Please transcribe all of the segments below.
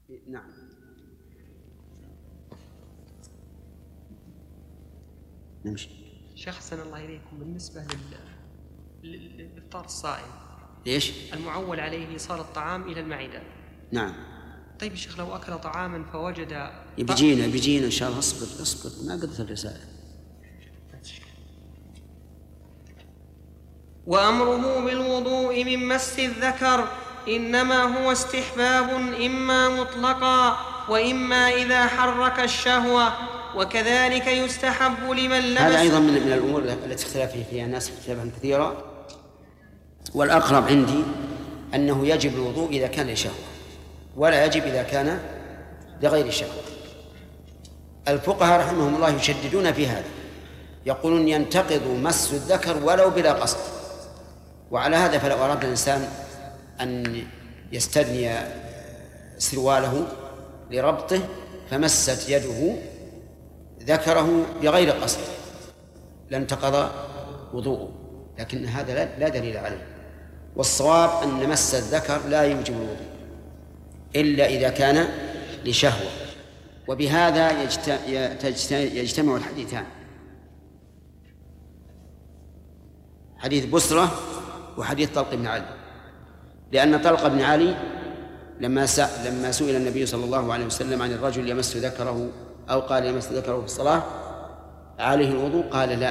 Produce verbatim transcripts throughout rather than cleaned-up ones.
نعم. نمشي. شيخ حسن الله إليكم، بالنسبة للإفطار الصائم ليش؟ المعول عليه إيصال الطعام إلى المعدة. نعم. طيب شيخ، لو أكل طعاما فوجد بيجينا بيجينا إن شاء الله. اصبر اصبر، ما قدرت الرسالة. وأمره بالوضوء من مس الذكر إنما هو استحباب إما مطلقا وإما إذا حرك الشهوة، وكذلك يستحب لمن لمس. هذا أيضا من الأمور التي اختلف فيها الناس اختلافا كثيرا، والأقرب عندي أنه يجب الوضوء إذا كان لشهوة، ولا يجب إذا كان لغير شهوة. الفقهاء رحمهم الله يشددون في هذا، يقولون ينتقض مس الذكر ولو بلا قصد. وعلى هذا فلو أراد الإنسان أن يستدني سرواله لربطه فمست يده ذكره بغير قصد لانتقض وضوءه، لكن هذا لا دليل عليه. والصواب أن مس الذكر لا يوجب الوضوء إلا إذا كان لشهوة. وبهذا يجتمع الحديثان، حديث بسرة وحديث طلق بن علي، لأن طلق بن علي لما لما سئل النبي صلى الله عليه وسلم عن الرجل يمس ذكره أو قال يمس ذكره في الصلاة عليه الوضوء، قال لا،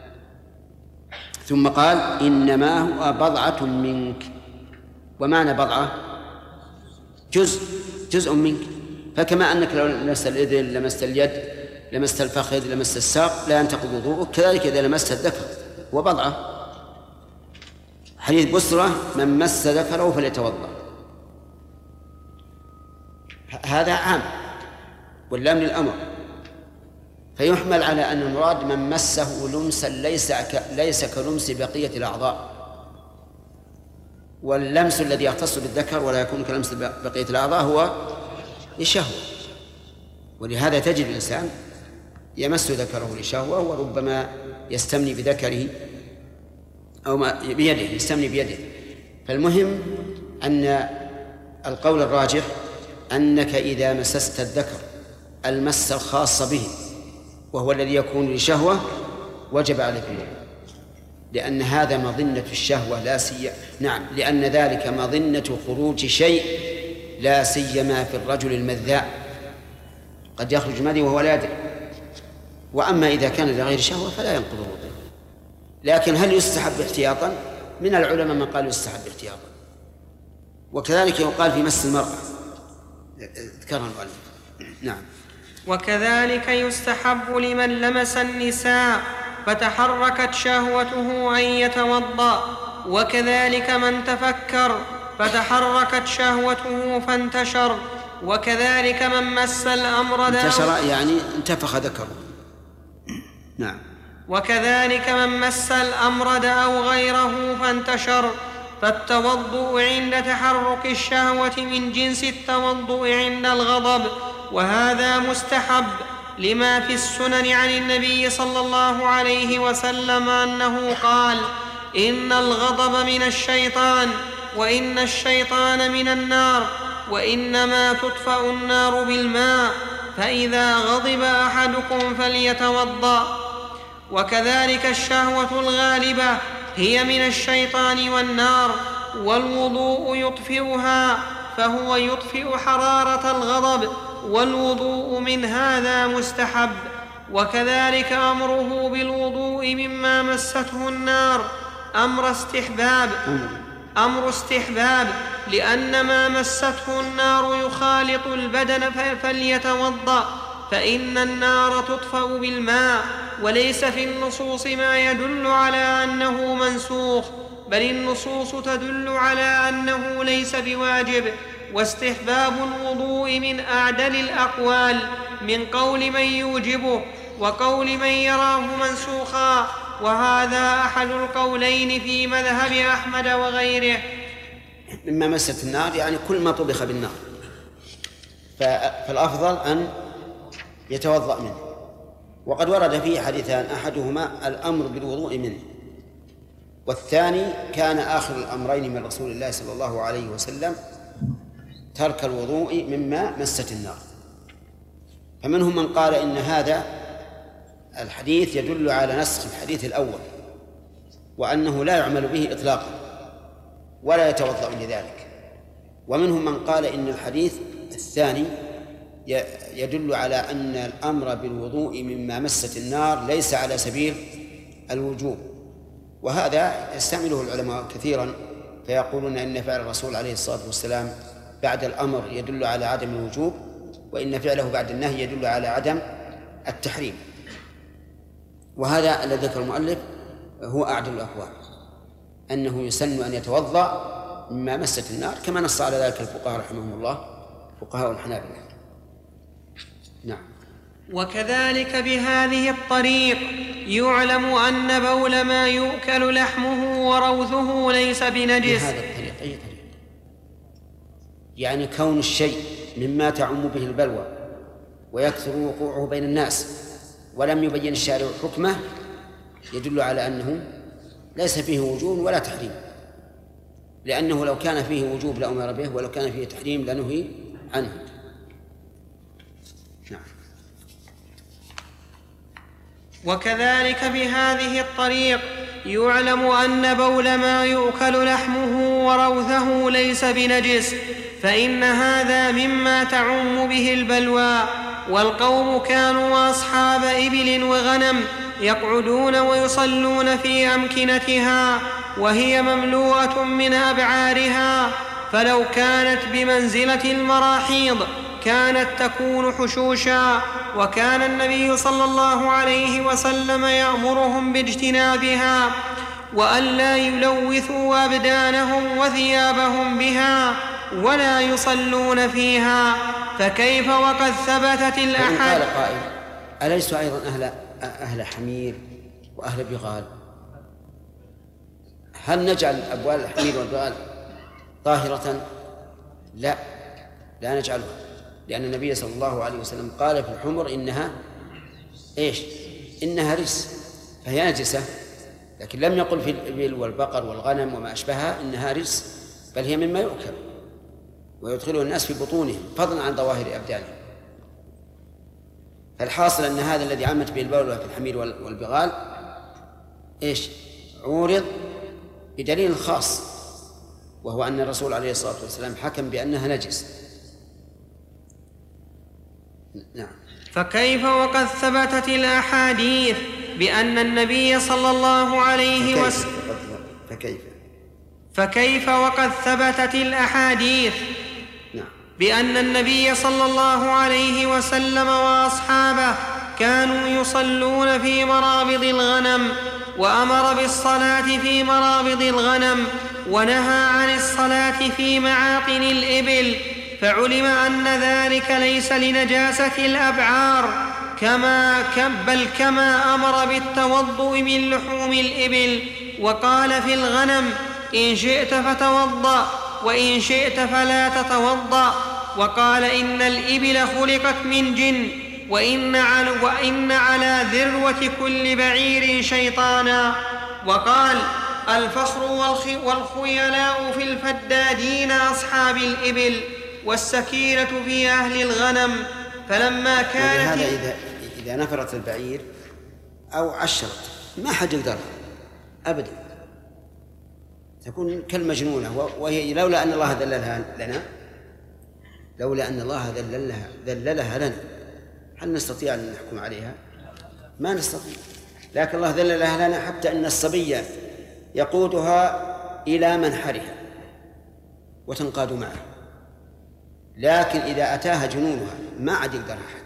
ثم قال إنما هو بضعة منك. ومعنى بضعة جزء جزء منك، فكما أنك لو لمست الإذن لمست اليد لمست الفخذ لمست الساق لا ينتقض وضوءك، كذلك إذا لمست الذكر وبضعة. حديث بسرة من مس ذكره فليتوضأ، هذا عام واللام للأمر، فيحمل على أن المراد من مسه لمسا ليس ليس كلمس بقية الأعضاء، واللمس الذي يختص بالذكر ولا يكون كلمس بقية الأعضاء هو لشهوة. ولهذا تجد الإنسان يمس ذكره لشهوة، وربما يستمني بذكره أو بيده يستمني بيده. فالمهم أن القول الراجح أنك إذا مسست الذكر المس الخاص به وهو الذي يكون لشهوة وجب عليك الوضوء، لأن هذا مظنة الشهوة لا سيما نعم لأن ذلك مظنة خروج شيء لا سيما في الرجل المذاء، قد يخرج مذي وهو لا يدري. وأما إذا كان لغير شهوة فلا ينقض الوضوء. لكن هل يستحب احتياطا؟ من العلماء من قال يستحب احتياطا، وكذلك يقال في مس المرأة، ذكرها المؤلف. نعم. وكذلك يستحب لمن لمس النساء فتحركت شهوته أن يتوضأ، وكذلك من تفكر فتحركت شهوته فانتشر، وكذلك من مس الأمر انتشر يعني انتفخ ذكره. نعم. وكذلك من مس الأمرد أو غيره فانتشر، فالتوضؤ عند تحرك الشهوة من جنس التوضؤ عند الغضب، وهذا مستحب لما في السنن عن النبي صلى الله عليه وسلم أنه قال: إن الغضب من الشيطان، وإن الشيطان من النار، وإنما تطفأ النار بالماء، فإذا غضب أحدكم فليتوضأ. وكذلك الشهوة الغالبة هي من الشيطان والنار، والوضوء يطفئها، فهو يطفئ حرارة الغضب، والوضوء من هذا مستحب. وكذلك أمره بالوضوء مما مسته النار أمر استحباب أمر استحباب لأن ما مسته النار يخالط البدن فليتوضأ، فإن النار تطفأ بالماء، وليس في النصوص ما يدل على أنه منسوخ، بل النصوص تدل على أنه ليس بواجب. واستحباب الوضوء من أعدل الأقوال من قول من يوجبه وقول من يراه منسوخا، وهذا أحد القولين في مذهب أحمد وغيره. مما مست النار يعني كل ما طبخ بالنار، فالأفضل أن يتوضأ منه. وقد ورد فيه حديثان، أحدهما الأمر بالوضوء منه، والثاني كان آخر الأمرين من رسول الله صلى الله عليه وسلم ترك الوضوء مما مست النار. فمنهم من قال إن هذا الحديث يدل على نسخ الحديث الأول وأنه لا يعمل به إطلاقا ولا يتوضأ لذلك. ومنهم من قال إن الحديث الثاني يدل على أن الأمر بالوضوء مما مست النار ليس على سبيل الوجوب، وهذا يستعمله العلماء كثيرا، فيقولون إن فعل الرسول عليه الصلاة والسلام بعد الأمر يدل على عدم الوجوب، وإن فعله بعد النهي يدل على عدم التحريم. وهذا الذي ذكر المؤلف هو أعدل الأقوال، أنه يسن أن يتوضأ مما مست النار، كما نص على ذلك الفقهاء رحمهم الله، فقهاء الحنابلة. نعم. وكذلك بهذه الطريق يعلم أن بول ما يؤكل لحمه وروثه ليس بنجس. بهذا الطريق أي طريق؟ يعني كون الشيء مما تعم به البلوى ويكثر وقوعه بين الناس ولم يبين الشارع حكمه يدل على أنه ليس فيه وجوب ولا تحريم، لأنه لو كان فيه وجوب لأمر به، ولو كان فيه تحريم لنهي عنه. نعم. وكذلك بهذه الطريق يعلم أن بول ما يؤكل لحمه وروثه ليس بنجس، فإن هذا مما تعم به البلوى. والقوم كانوا أصحاب إبل وغنم يقعدون ويصلون في أمكنتها وهي مملوءة من أبعارها، فلو كانت بمنزلة المراحيض كانت تكون حشوشا، وكان النبي صلى الله عليه وسلم يأمرهم باجتنابها وألا يلوثوا أبدانهم وثيابهم بها ولا يصلون فيها. فكيف وقد ثبتت الأحد؟ قال قائل: أليسوا أيضا أهل, أهل حمير وأهل بغال؟ هل نجعل أبوال الحمير والبغال طاهرة؟ لا، لا نجعلها، لأن النبي صلى الله عليه وسلم قال في الحمر إنها إيش؟ إنها رجس، فهي نجسة، لكن لم يقل في الإبل والبقر والغنم وما أشبهها إنها رجس، بل هي مما يؤكل ويدخله الناس في بطونهم فضلا عن ظواهر أبدانهم. فالحاصل أن هذا الذي عمت به البول في الحمير والبغال إيش؟ عورض بدليل خاص، وهو أن الرسول عليه الصلاة والسلام حكم بأنها نجس. نعم. فكيف وقد ثبتت الأحاديث بأن النبي صلى الله عليه وسلم فكيف فكيف وقد ثبتت الأحاديث نعم. بأن النبي صلى الله عليه وسلم وأصحابه كانوا يصلون في مرابض الغنم، وأمر بالصلاة في مرابض الغنم ونهى عن الصلاة في معاقن الإبل، فعلم أن ذلك ليس لنجاسة الأبعار كما بل كما أمر بالتوضؤ من لحوم الإبل. وقال في الغنم: إن شئت فتوضأ وإن شئت فلا تتوضأ. وقال: إن الإبل خلقت من جن، وإن على, وإن على ذروة كل بعير شيطانا. وقال: الفخر والخيلاء في الفدادين أصحاب الإبل، والسكينة في أهل الغنم. فلما كانت هذا إذا, إذا نفرت البعير أو عشرت ما حد يقدرها أبدا، تكون كالمجنونة، وهي لولا أن الله ذللها لنا لولا أن الله ذللها, ذللها لنا هل نستطيع أن نحكم عليها؟ ما نستطيع، لكن الله ذللها لنا حتى أن الصبي يقودها إلى منحرها وتنقاد معه، لكن إذا أتاها جنونها ما عاد يقدرها أحد،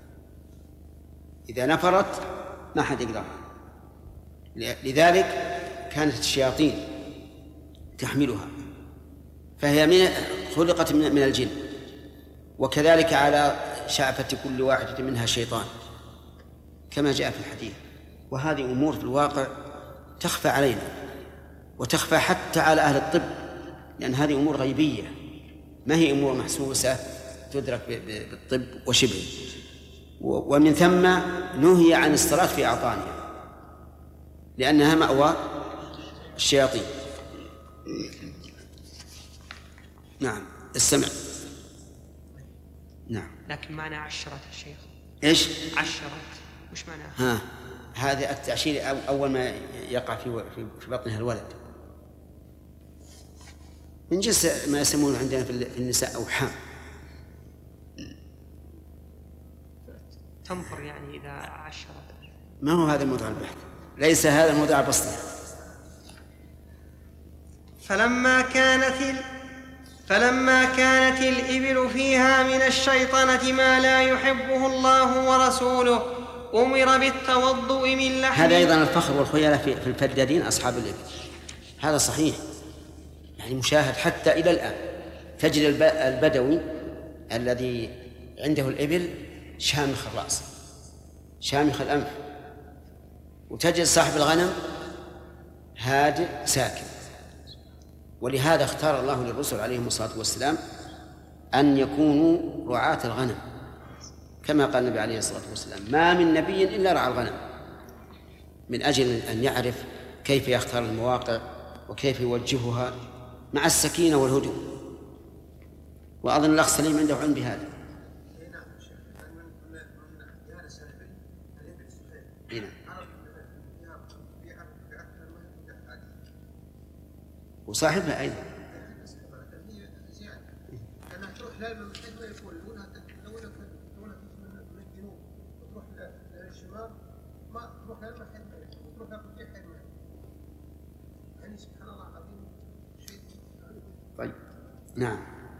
إذا نفرت ما حد يقدرها. لذلك كانت الشياطين تحملها، فهي من خلقت من الجن، وكذلك على شعفة كل واحدة منها شيطان كما جاء في الحديث. وهذه أمور في الواقع تخفى علينا وتخفى حتى على أهل الطب، لأن هذه أمور غيبية ما هي أمور محسوسة تدرك بالطب وشبه. ومن ثم نهي عن الصلاة في أعطانها لأنها مأوى الشياطين. نعم. السمع. نعم. لكن معنى عشرت الشيخ. إيش؟ عشرت وش معناها؟ ها هذا التعشير أول ما يقع في في بطنها الولد، من جنس ما يسمونه عندنا في النساء أوحام. تنفر يعني إذا عشرت. ما هو هذا موضوع البحث، ليس هذا موضوع بسطها. فلما كانت ال... فلما كانت الإبل فيها من الشيطنة ما لا يحبه الله ورسوله أمر بالتوضؤ من لحم. هذا أيضا الفخر والخيانة في الفدادين أصحاب الإبل، هذا صحيح، يعني مشاهد حتى إلى الآن. تجد البدوي الذي عنده الإبل شامخ الرأس شامخ الأنف، وتجد صاحب الغنم هادئ ساكن. ولهذا اختار الله للرسل عليهم الصلاة والسلام أن يكونوا رعاة الغنم، كما قال النبي عليه الصلاة والسلام: ما من نبي إلا رعى الغنم، من أجل أن يعرف كيف يختار المواقع وكيف يوجهها مع السكينة والهدوء. وأظن الأخ سليم عنده علم بهذا. وصاحبها أيضا. طيب نعم.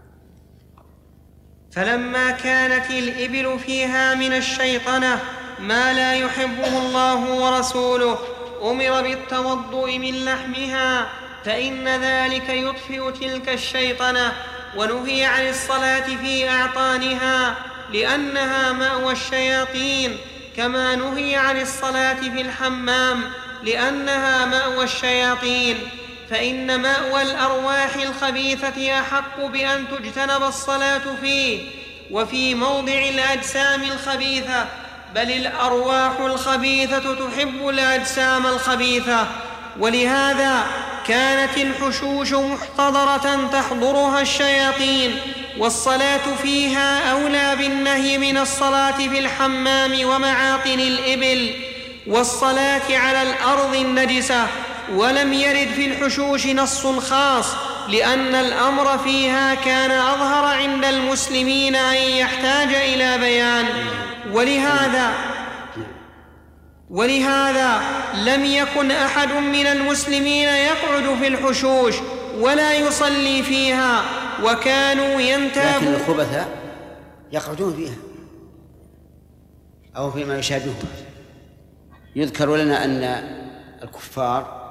فلما كانت الإبل فيها من الشيطنة ما لا يحبه الله ورسوله أمر بالتوضؤ من لحمها، فإن ذلك يطفئ تلك الشيطنة. ونهي عن الصلاة في أعطانها لأنها مأوى الشياطين، كما نهي عن الصلاة في الحمام لأنها مأوى الشياطين. فإن مأوى الأرواح الخبيثة أحق بأن تجتنب الصلاة فيه وفي موضع الأجسام الخبيثة، بل الأرواح الخبيثة تحب الأجسام الخبيثة. ولهذا كانت الحشوش محتضرة تحضرها الشياطين، والصلاة فيها أولى بالنهي من الصلاة في الحمام ومعاطن الإبل والصلاة على الأرض النجسة. ولم يرد في الحشوش نص خاص، لأن الأمر فيها كان أظهر عند المسلمين أن يحتاج إلى بيان. ولهذا ولهذا لم يكن أحد من المسلمين يقعد في الحشوش ولا يصلي فيها، وكانوا ينتابون. لكن الخبثاء يقعدون فيها أو فيما يشابهها. يذكر لنا أن الكفار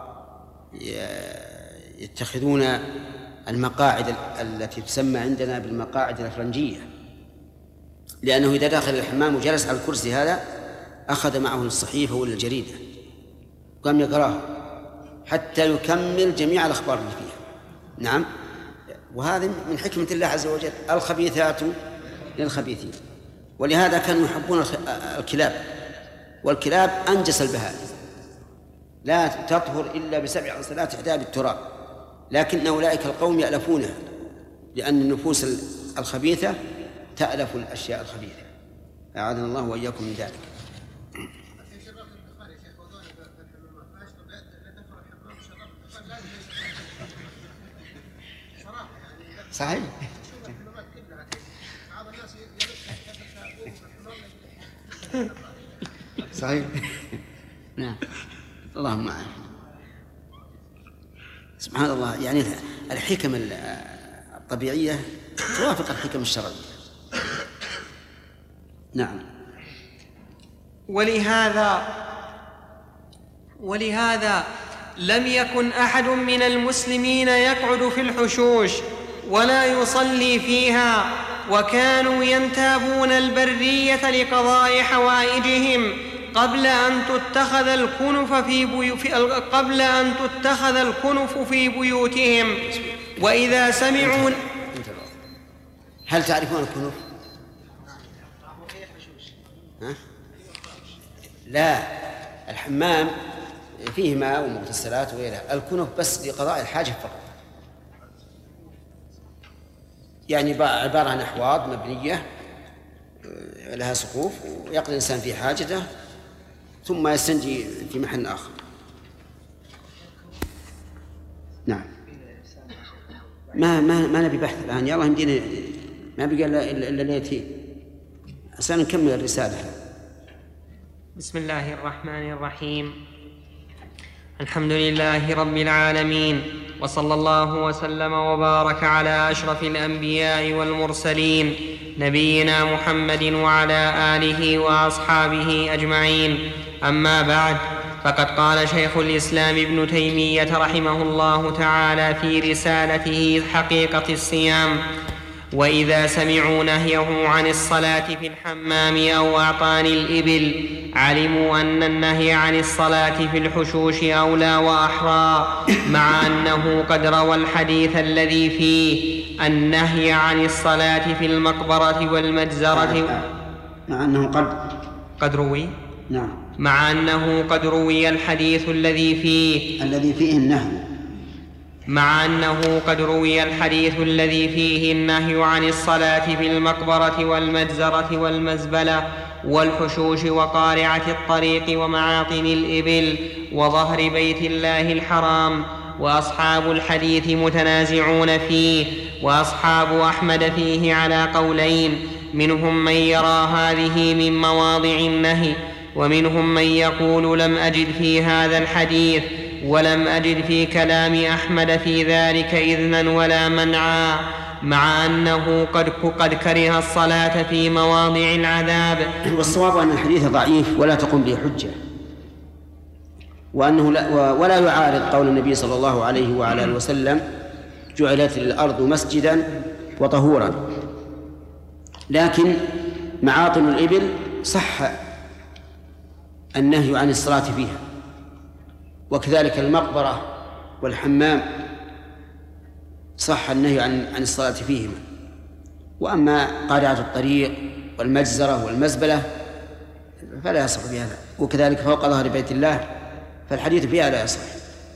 يتخذون المقاعد التي تسمى عندنا بالمقاعد الأفرنجية، لأنه إذا دخل الحمام وجلس على الكرسي هذا أخذ معه الصحيفة ولا الجريدة وقام يقراها حتى يكمل جميع الأخبار اللي فيها. نعم، وهذا من حكمة الله عز وجل: الخبيثات للخبيثين. ولهذا كانوا يحبون الكلاب، والكلاب أنجس البهائم، لا تطهر إلا بسبع غسلات إحدى بالتراب، لكن أولئك القوم يألفونها، لأن النفوس الخبيثة تألف الأشياء الخبيثة. أعاذنا الله وإياكم من ذلك. صحيح. صحيح. نعم. اللهم أعلم. سبحان الله، يعني الحكم الطبيعية توافق الحكم الشرعية. نعم. ولهذا ولهذا لم يكن أحد من المسلمين يقعد في الحشوش ولا يصلي فيها، وكانوا ينتابون البرية لقضاء حوائجهم قبل أن تتخذ الكنف في بيو... قبل أن تتخذ الكنف في بيوتهم. وإذا سمعوا. هل تعرفون الكنف؟ ها؟ لا، الحمام فيه ماء ومغتسلات وغيرها، الكنف بس لقضاء الحاجة فقط، يعني عبارة عن أحواض مبنية لها سقوف ويقضي الإنسان في حاجته ثم يستنجي في محل آخر. نعم. ما ما ما نبي بحث الآن، يلا يمدينا ما بقى إلا إلا ليتي سنكمل الرسالة. بسم الله الرحمن الرحيم. الحمد لله رب العالمين، وصلى الله وسلم وبارك على أشرف الأنبياء والمرسلين نبينا محمد وعلى آله وأصحابه أجمعين. أما بعد، فقد قال شيخ الإسلام ابن تيمية رحمه الله تعالى في رسالته حقيقة الصيام: وإذا سمعوا نهيه عن الصلاة في الحمام أو أعطان الإبل علموا أن النهي عن الصلاة في الحشوش أولى وأحرى، مع أنه قد روى الحديث الذي فيه النهي عن الصلاة في المقبرة والمجزرة. مع أنه قد قد روي نعم مع أنه قد روي الحديث الذي فيه الذي فيه النهي مع أنه قد روي الحديث الذي فيه النهي عن الصلاة في المقبرة والمجزرة والمزبلة والحشوش وقارعة الطريق ومعاطن الإبل وظهر بيت الله الحرام. وأصحاب الحديث متنازعون فيه، وأصحاب أحمد فيه على قولين: منهم من يرى هذه من مواضع النهي، ومنهم من يقول لم أجد في هذا الحديث ولم أجد في كلام أحمد في ذلك إذنا ولا منعا، مع أنه قد, قد كره الصلاة في مواضع العذاب. والصواب أن الحديث ضعيف ولا تقوم به حجة، وأنه لا ولا يعارض قول النبي صلى الله عليه وعلى آله وسلم: جعلت الأرض مسجدا وطهورا. لكن معاطن الإبل صح النهي عن الصلاة فيها، وكذلك المقبرة والحمام صح النهي عن عن الصلاة فيهما. وأما قارعة الطريق والمجزرة والمزبلة فلا يصح بهذا، وكذلك فوق ظهر بيت الله فالحديث فيها لا يصح.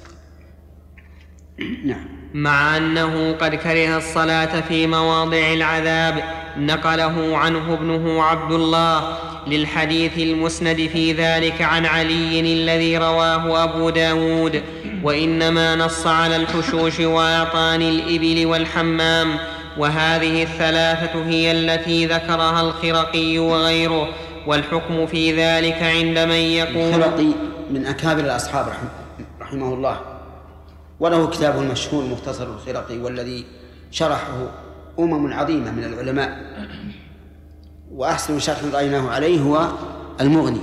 نعم. مع أنه قد كره الصلاة في مواضع العذاب، نقله عنه ابنه عبد الله للحديث المسند في ذلك عن علي الذي رواه أبو داود، وإنما نص على الحشوش وأعطان الإبل والحمام، وهذه الثلاثة هي التي ذكرها الخرقي وغيره. والحكم في ذلك عند من يقول. الخرقي من أكابر الأصحاب رحمه الله، وله كتابه المشهور مختصر الخرقي، والذي شرحه أمم عظيمة من العلماء، وأحسن شرح رأيناه عليه هو المغني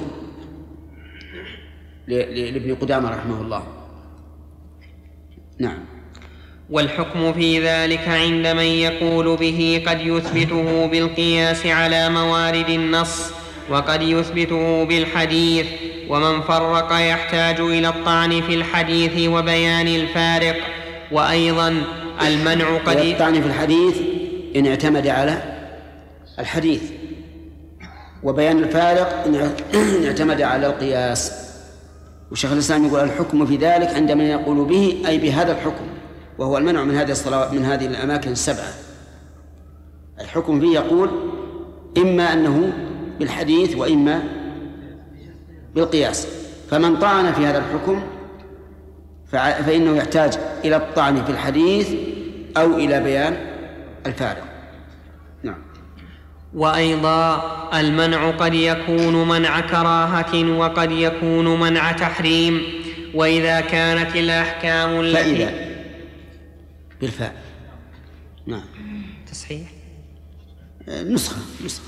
لابن قدامة رحمه الله. نعم. والحكم في ذلك عند من يقول به قد يثبته بالقياس على موارد النص، وقد يثبته بالحديث، ومن فرق يحتاج إلى الطعن في الحديث وبيان الفارق. وأيضا المنع قد الطعن في الحديث إن اعتمد على الحديث، وبيان الفارق إن اعتمد على القياس. وشيخ الإسلام يقول: الحكم في ذلك عند من يقول به أي بهذا الحكم، وهو المنع من هذه الصلوات من هذه الأماكن السبعة. الحكم فيه يقول إما أنه بالحديث وإما بالقياس. فمن طعن في هذا الحكم فإنه يحتاج إلى الطعن في الحديث أو إلى بيان الفارق. نعم. وأيضا المنع قد يكون منع كراهة وقد يكون منع تحريم. وإذا كانت الأحكام التي فإذا بالفاء. نعم. تصحيح نسخة نسخة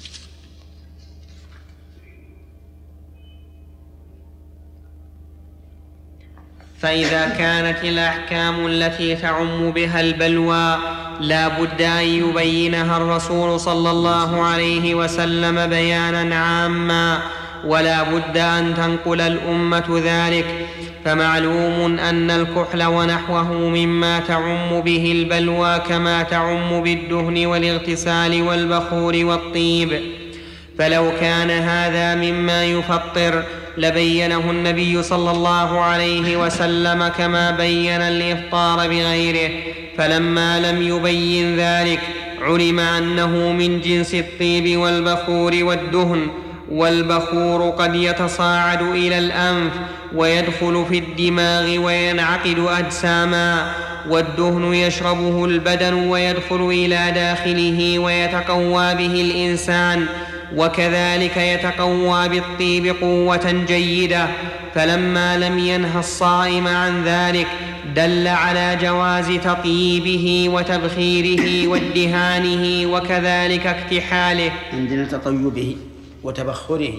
فإذا كانت الأحكام التي تعم بها البلوى لا بد أن يبينها الرسول صلى الله عليه وسلم بيانا عاما، ولا بد أن تنقل الأمة ذلك. فمعلوم أن الكحل ونحوه مما تعم به البلوى كما تعم بالدهن والاغتسال والبخور والطيب. فلو كان هذا مما يفطر لبينه النبي صلى الله عليه وسلم كما بين الإفطار بغيره، فلما لم يبين ذلك علم أنه من جنس الطيب والبخور والدهن. والبخور قد يتصاعد إلى الأنف ويدخل في الدماغ وينعقد أجساما، والدهن يشربه البدن ويدخل إلى داخله ويتقوى به الإنسان، وكذلك يتقوى بالطيب قوة جيدة. فلما لم ينه الصائم عن ذلك دل على جواز تطييبه وتبخيره وادهانه، وكذلك اكتحاله. عندنا تطيبه وتبخره،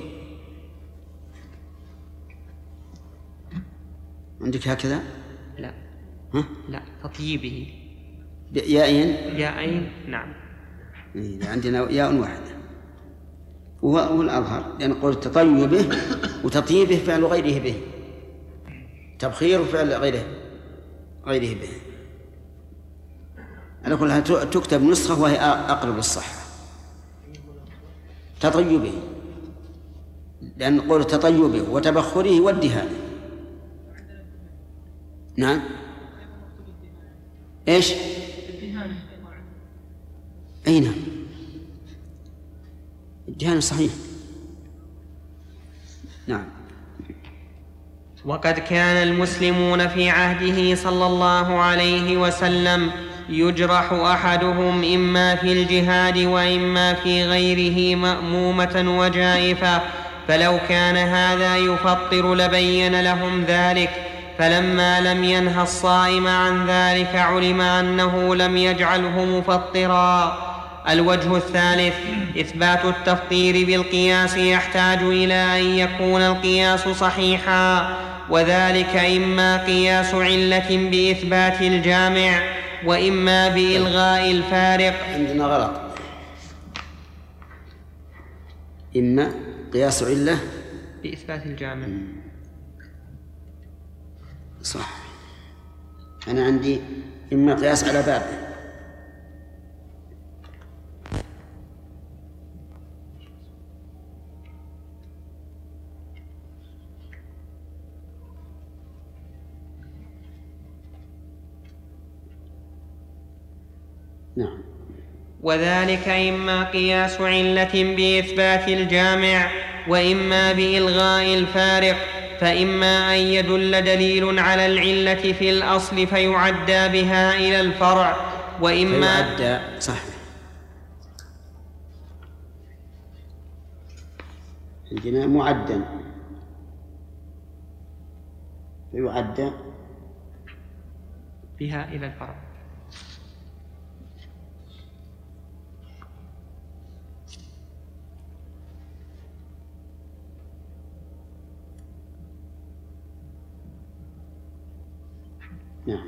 عندك هكذا؟ لا. ها؟ لا، تطييبه ياءين. ياءين نعم. إيه، عندنا ياء واحدة وهو الأظهر، لأن قول تطيبه وتطيبه فعل غيره به، تبخير فعل غيره غيره به. على كل حال تكتب نسخة وهي أقرب للصحة، تطيبه، لأن قول تطيبه وتبخره والدهانه. نعم. إيش؟ أي نعم، الدهان صحيح. نعم. وقد كان المسلمون في عهده صلى الله عليه وسلم يجرح أحدهم إما في الجهاد وإما في غيره مأمومة وجائفة، فلو كان هذا يفطر لبين لهم ذلك، فلما لم ينه الصائم عن ذلك علم أنه لم يجعله مفطرا. الوجه الثالث إثبات التفطير بالقياس يحتاج إلى أن يكون القياس صحيحا، وذلك إما قياس علة بإثبات الجامع وإما بإلغاء الفارق. عندنا غلط، إما قياس علة بإثبات الجامع. صح، أنا عندي إما قياس على باب. نعم. وذلك إما قياس علة بإثبات الجامع وإما بإلغاء الفارق، فإما أن يدل دليل على العلة في الأصل فيعدى بها إلى الفرع، وإما فيعدى صح عندنا معدا فيعدى بها إلى الفرع. نعم.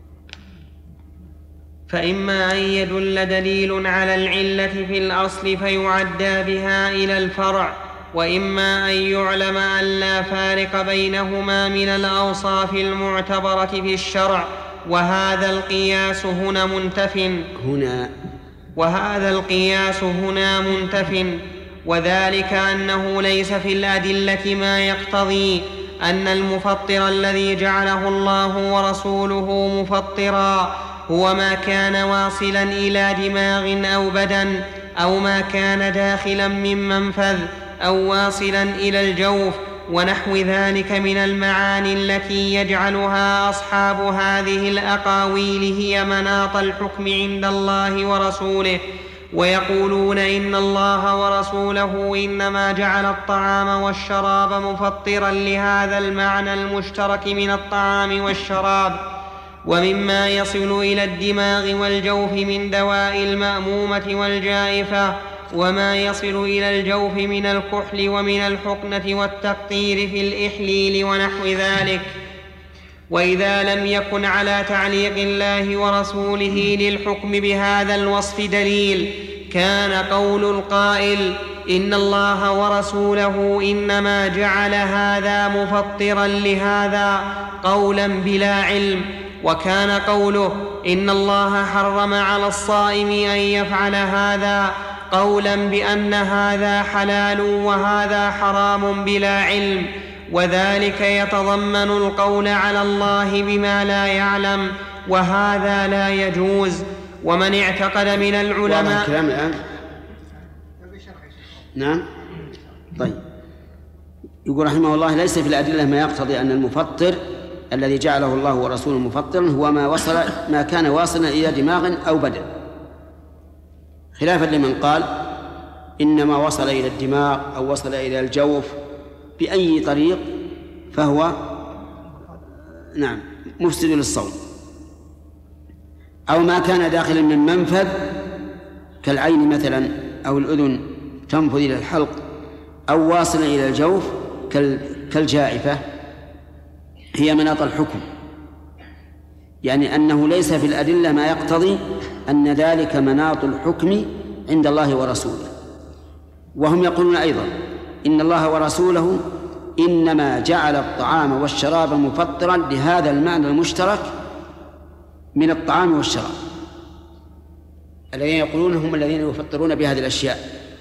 فإما أن يدل دليل على العلة في الأصل فيعدى بها إلى الفرع، وإما أن يعلم أن لا فارق بينهما من الأوصاف المعتبرة في الشرع، وهذا القياس هنا منتف هنا وهذا القياس هنا منتف وذلك أنه ليس في الأدلة ما يقتضي أن المفطر الذي جعله الله ورسوله مفطرا هو ما كان واصلا إلى دماغ أو بدن، أو ما كان داخلا من منفذ، أو واصلا إلى الجوف، ونحو ذلك من المعاني التي يجعلها أصحاب هذه الأقاويل هي مناط الحكم عند الله ورسوله، ويقولون إن الله ورسوله إنما جعل الطعام والشراب مفطرا لهذا المعنى المشترك من الطعام والشراب. ومما يصل إلى الدماغ والجوف من دواء المأمومة والجائفة، وما يصل إلى الجوف من الكحل ومن الحقنة والتقطير في الإحليل ونحو ذلك. وإذا لم يكن على تعليق الله ورسوله للحكم بهذا الوصف دليل، كان قول القائل إن الله ورسوله إنما جعل هذا مفطرا لهذا قولا بلا علم، وكان قوله إن الله حرم على الصائم أن يفعل هذا قولا بأن هذا حلال وهذا حرام بلا علم، وذلك يتضمن القول على الله بما لا يعلم، وهذا لا يجوز. ومن اعتقد من العلماء. الكلام الآن؟ نعم. طيب، يقول رحمه الله: ليس في الأدلة ما يقتضي أن المفطر الذي جعله الله ورسوله مفطرا هو ما وصل ما كان واصلا إلى دماغ أو بدن، خلافا لمن قال إنما وصل إلى الدماغ أو وصل إلى الجوف بأي طريق فهو نعم مفسد للصوم، أو ما كان داخلا من منفذ كالعين مثلا أو الأذن تنفذ إلى الحلق، أو واصلا إلى الجوف كالجائفة، هي مناط الحكم. يعني أنه ليس في الأدلة ما يقتضي أن ذلك مناط الحكم عند الله ورسوله. وهم يقولون أيضا إن الله ورسوله إنما جعل الطعام والشراب مفطرا لهذا المعنى المشترك من الطعام والشراب. الذين يقولون هم الذين يفطرون بهذه الأشياء،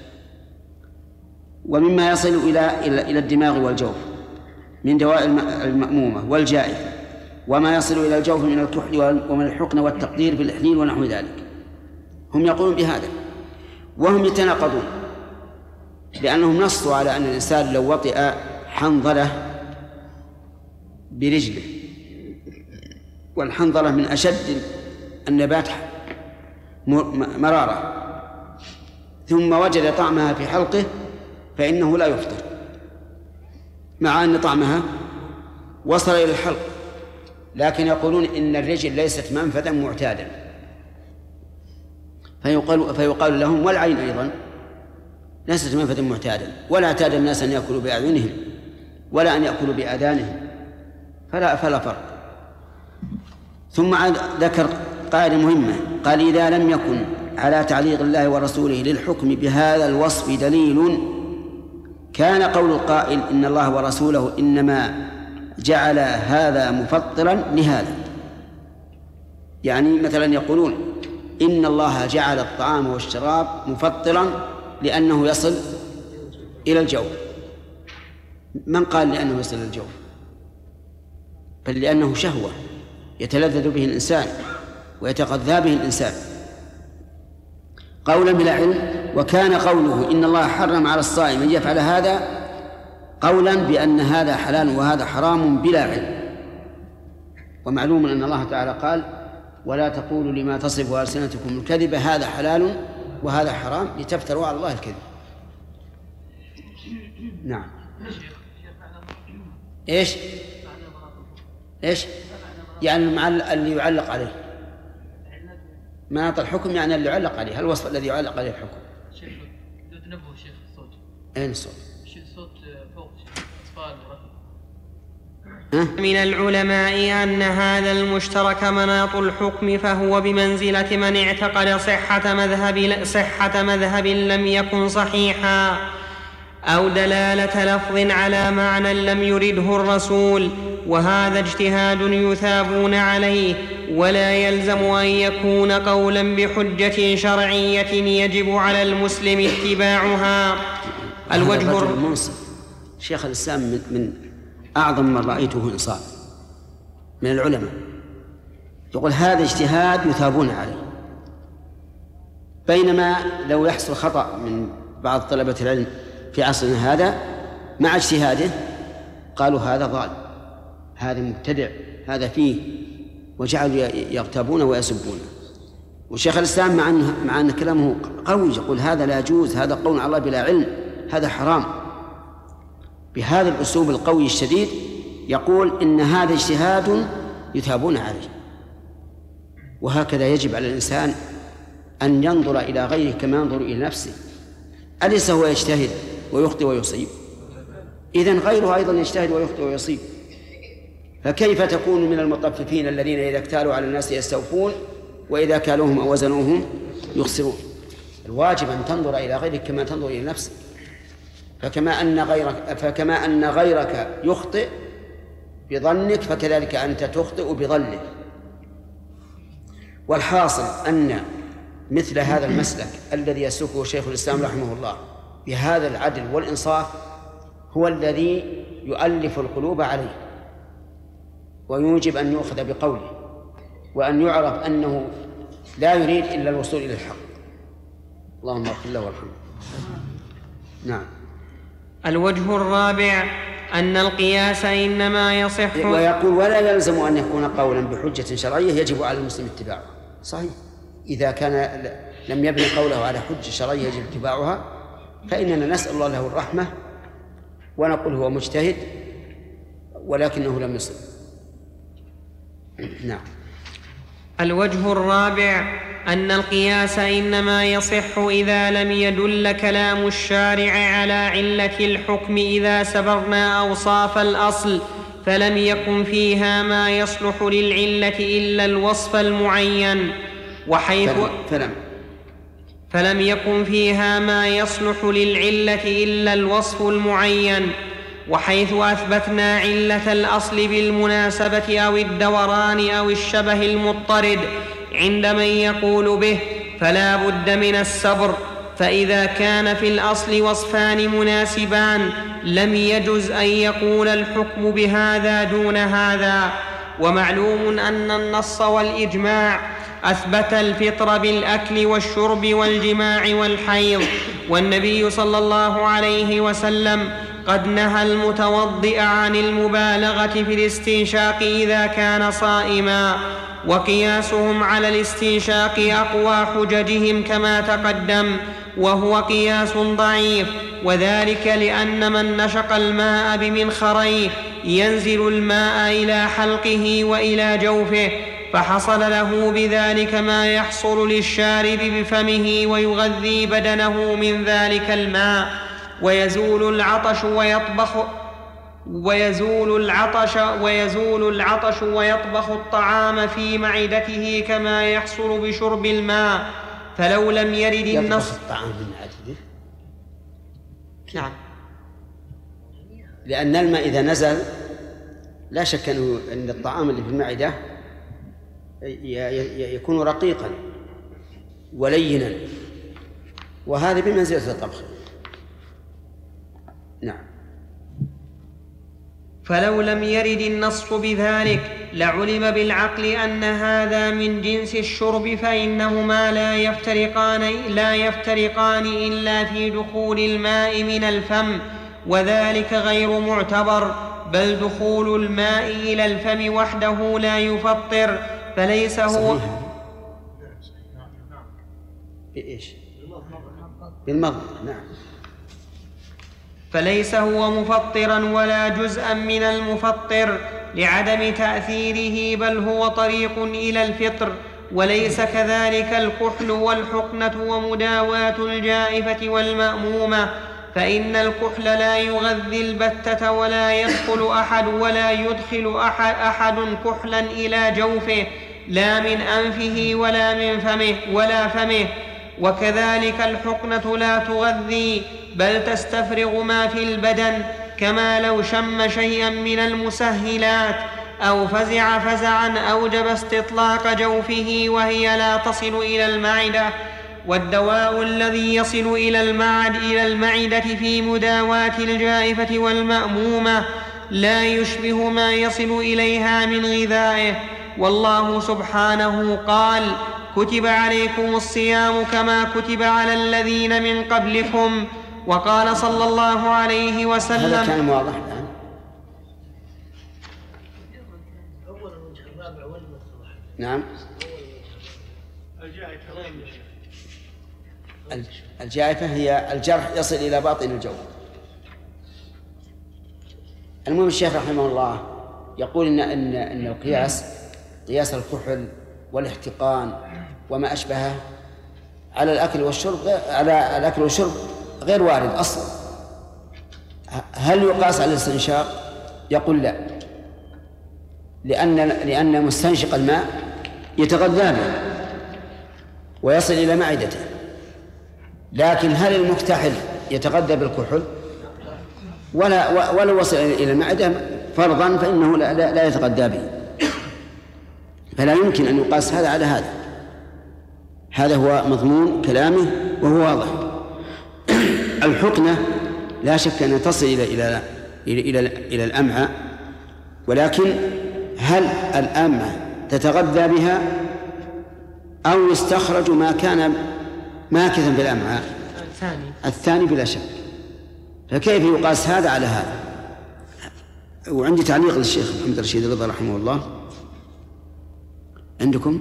ومما يصل إلى إلى الدماغ والجوف من دواء المأمومة والجائفة، وما يصل إلى الجوف من الكحل ومن الحقن والتقدير بالإحليل ونحو ذلك. هم يقولون بهذا وهم يتناقضون، لأنهم نصوا على أن الإنسان لو وطئ حنظلة برجله، والحنظلة من أشد النبات مرارة، ثم وجد طعمها في حلقه فإنه لا يفطر، مع أن طعمها وصل إلى الحلق. لكن يقولون إن الرجل ليست منفذا معتادا، فيقال, فيقال لهم والعين أيضا ليست منفذا معتادا، ولا اعتاد الناس أن يأكلوا بأعينهم ولا أن يأكلوا بآذانهم، فلا, فلا فرق. ثم ذكر قاعدة مهمة، قال: إذا لم يكن على تعليق الله ورسوله للحكم بهذا الوصف دليل كان قول القائل إن الله ورسوله إنما جعل هذا مفطرا لهذا. يعني مثلا يقولون إن الله جعل الطعام والشراب مفطرا لأنه يصل إلى الجوف. من قال لأنه يصل إلى الجوف؟ بل لأنه شهوة يتلذذ به الإنسان ويتغذى به الإنسان قولا بلا علم. وكان قوله إن الله حرم على الصائم أن يفعل هذا قولا بأن هذا حلال وهذا حرام بلا علم. ومعلوم أن الله تعالى قال: ولا تقولوا لما تصف ألسنتكم الكذب هذا حلال وهذا حرام لتفتروا على الله الكذب. نعم. إيش إيش يعني مع اللي يعلق عليه مناط الحكم، يعني اللي يعلق عليه الوصف الذي يعلق عليه الحكم. شيخ لو تنبه شيخ الصوت. أين الصوت؟ الصوت فوق أطفال ورفض. من العلماء أن هذا المشترك مناط الحكم فهو بمنزلة من اعتقد صحة مذهب, صحة مذهب لم يكن صحيحا، أو دلالة لفظ على معنى لم يرده الرسول، وهذا اجتهاد يثابون عليه، ولا يلزم أن يكون قولا بحجة شرعية يجب على المسلم اتباعها. الوجه المنصف شيخ الإسلام من, من أعظم من رأيته إنصاف من العلماء، يقول هذا اجتهاد يثابون عليه، بينما لو يحصل خطأ من بعض طلبة العلم في عصرنا هذا مع اجتهاده قالوا هذا ضال، هذا مبتدع، هذا فيه، وجعلوا يغتابون ويسبون. وشيخ الإسلام مع أن, مع أن كلامه قوي يقول هذا لا يجوز، هذا قول على الله بلا علم، هذا حرام، بهذا الأسلوب القوي الشديد يقول إن هذا اجتهاد يثابون عليه. وهكذا يجب على الإنسان أن ينظر إلى غيره كما ينظر إلى نفسه. أليس هو يجتهد ويخطئ ويصيب؟ إذن غيره أيضا يجتهد ويخطئ ويصيب، فكيف تكون من المطففين الذين إذا اكتالوا على الناس يستوفون وإذا كالوهم أو وزنوهم يخسرون؟ الواجب أن تنظر إلى غيرك كما تنظر إلى نفسك، فكما أن غيرك فكما أن غيرك يخطئ بظنك فكذلك أنت تخطئ بظنك. والحاصل أن مثل هذا المسلك الذي يسلكه شيخ الإسلام رحمه الله بهذا العدل والإنصاف هو الذي يؤلف القلوب عليه، ويوجب أن يؤخذ بقوله، وأن يعرف أنه لا يريد إلا الوصول إلى الحق. اللهم اغفر له وارحمه. نعم. الوجه الرابع أن القياس إنما يصح، ويقول ولا يلزم أن يكون قولا بحجة شرعية يجب على المسلم اتباعه. صحيح، إذا كان لم يبني قوله على حجة شرعية يجب اتباعها فإننا نسأل الله له الرحمة ونقول هو مجتهد ولكنه لم يصل. نعم. الوجه الرابع أن القياس إنما يصح إذا لم يدل كلام الشارع على علة الحكم إذا سبرنا أوصاف الأصل فلم يكن فيها ما يصلح للعلة إلا الوصف المعين، وحيث فلم فلم يكن فيها ما يصلح للعلة إلا الوصف المعين، وحيث أثبتنا علة الأصل بالمناسبة أو الدوران أو الشبه المضطرد عند من يقول به فلا بد من السبر، فإذا كان في الأصل وصفان مناسبان لم يجز أن يقول الحكم بهذا دون هذا. ومعلوم أن النص والإجماع أثبت الفطر بالأكل والشرب والجماع والحيض، والنبي صلى الله عليه وسلم قد نهى المتوضئ عن المبالغة في الاستنشاق إذا كان صائما، وقياسهم على الاستنشاق أقوى حججهم كما تقدم، وهو قياس ضعيف، وذلك لأن من نشق الماء بمنخريه ينزل الماء إلى حلقه وإلى جوفه، فحصل له بذلك ما يحصل للشارب بفمه ويغذي بدنه من ذلك الماء، ويزول العطش ويطبخ ويزول العطش ويزول العطش ويطبخ الطعام في معدته كما يحصل بشرب الماء. فلو لم يرد النص الطعام في معدته. نعم، لأن الماء إذا نزل لا شك أنه أن الطعام اللي في المعدة يكون رقيقا ولينا، وهذا بمنزلة الطبخ. نعم. فلو لم يرد النص بذلك لعلم بالعقل أن هذا من جنس الشرب، فإنهما لا يفترقان, لا يفترقان إلا في دخول الماء من الفم، وذلك غير معتبر، بل دخول الماء إلى الفم وحده لا يفطر، فليس هو بإيش؟ بالمضمضة. نعم. فليس هو مفطرا ولا جزءا من المفطر لعدم تأثيره، بل هو طريق إلى الفطر. وليس كذلك الكحل والحقنة ومداواة الجائفة والمأمومة، فإن الكحل لا يغذي البتة ولا يدخل أحد ولا يدخل أحد, أحد كحلا إلى جوفه لا من أنفه ولا من فمه ولا فمه. وكذلك الحقنة لا تغذي بل تستفرغ ما في البدن، كما لو شم شيئا من المسهلات أو فزع فزعا أوجب استطلاق جوفه وهي لا تصل إلى المعدة. والدواء الذي يصل إلى المعد إلى المعدة في مداواة الجائفة والمأمومة لا يشبه ما يصل إليها من غذائه. والله سبحانه قال: كتب عليكم الصيام كما كتب على الذين من قبلكم. وقال صلى الله عليه وسلم. هذا كان واضح الآن. نعم. الجائفة هي الجرح يصل إلى باطن الجوف. المهم الشيخ رحمه الله يقول إن إن إن القياس قياس الكحل والاحتقان وما أشبهه على الأكل والشرب على الأكل والشرب غير وارد أصلا. هل يقاس على الاستنشاق؟ يقول لا، لأن لأن مستنشق الماء يتغذى به ويصل إلى معدته، لكن هل المكتحل يتغذى بالكحل؟ ولا ولو وصل إلى المعدة فرضا فإنه لا, لا, لا يتغذى به، فلا يمكن أن يقاس هذا على هذا. هذا هو مضمون كلامه وهو واضح. الحقنة لا شك أن تصل إلى إلى إلى إلى الأمعاء، ولكن هل الأمعاء تتغذى بها أو يستخرج ما كان ماكثا في الأمعاء الثاني الثاني بلا شك. فكيف يقاس هذا على هذا؟ وعندي تعليق للشيخ محمد رشيد رضا رحمه الله. عندكم؟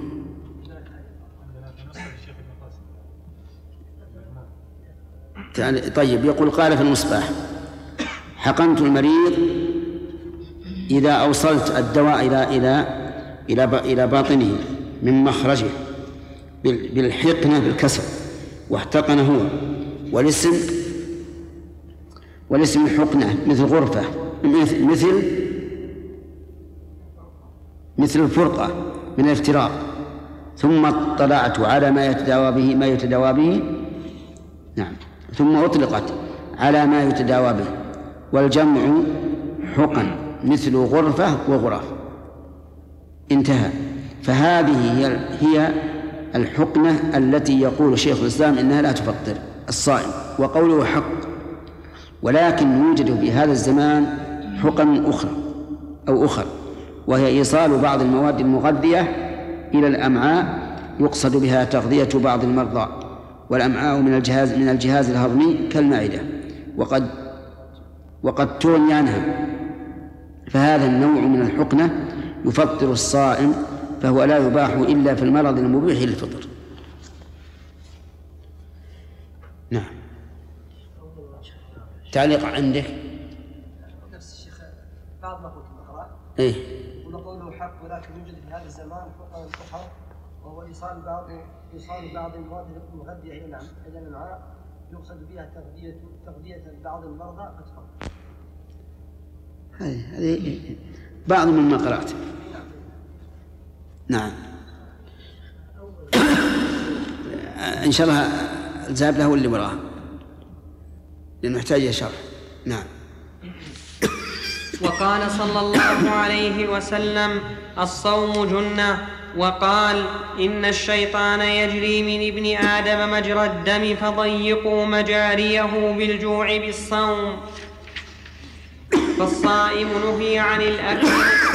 طيب، يقول قال في المصباح: حقنت المريض إذا أوصلت الدواء إلى إلى إلى إلى باطنه من مخرجه بالحقنة بالكسر واحتقن هو، والاسم والاسم الحقنة مثل غرفة مثل مثل مثل الفرقة من الافتراق. ثم اطلعت على ما يتداوى به ما يتداوى به نعم ثم أطلقت على ما يتداوى به، والجمع حقن مثل غرفة وغرف. انتهى. فهذه هي هي الحقنة التي يقول شيخ الإسلام إنها لا تفطر الصائم، وقوله حق. ولكن يوجد في هذا الزمان حقن أخرى أو أخر، وهي إيصال بعض المواد المغذية إلى الأمعاء، يقصد بها تغذية بعض المرضى، والأمعاء من الجهاز من الجهاز الهضمي كالمعدة، وقد وقد تغني عنها. فهذا النوع من الحقنة يفطر الصائم، فهو لا يباح إلا في المرض المبيح للفطر. نعم. تعليق عندك؟ نفس الشيخ بعض ما قلت المقرأ إيه؟ ونقوله حق، ولكن يوجد في هذا الزمان حقن أخرى، وهو إيصال بعض إيصال بعض المواد المغذية إلى الأمعاء، يقصد بها تغذية تغذية بعض المرضى فتفضل. هذه هذه بعض مما قرأت. نعم. إن شاء الله الذهاب له اللي وراه لأنه يحتاج شرح. نعم. وقال صلى الله عليه وسلم: الصوم جنة. وقال: إن الشيطان يجري من ابن آدم مجرى الدم فضيقوا مجاريه بالجوع بالصوم. فالصائم نهي عن الأكل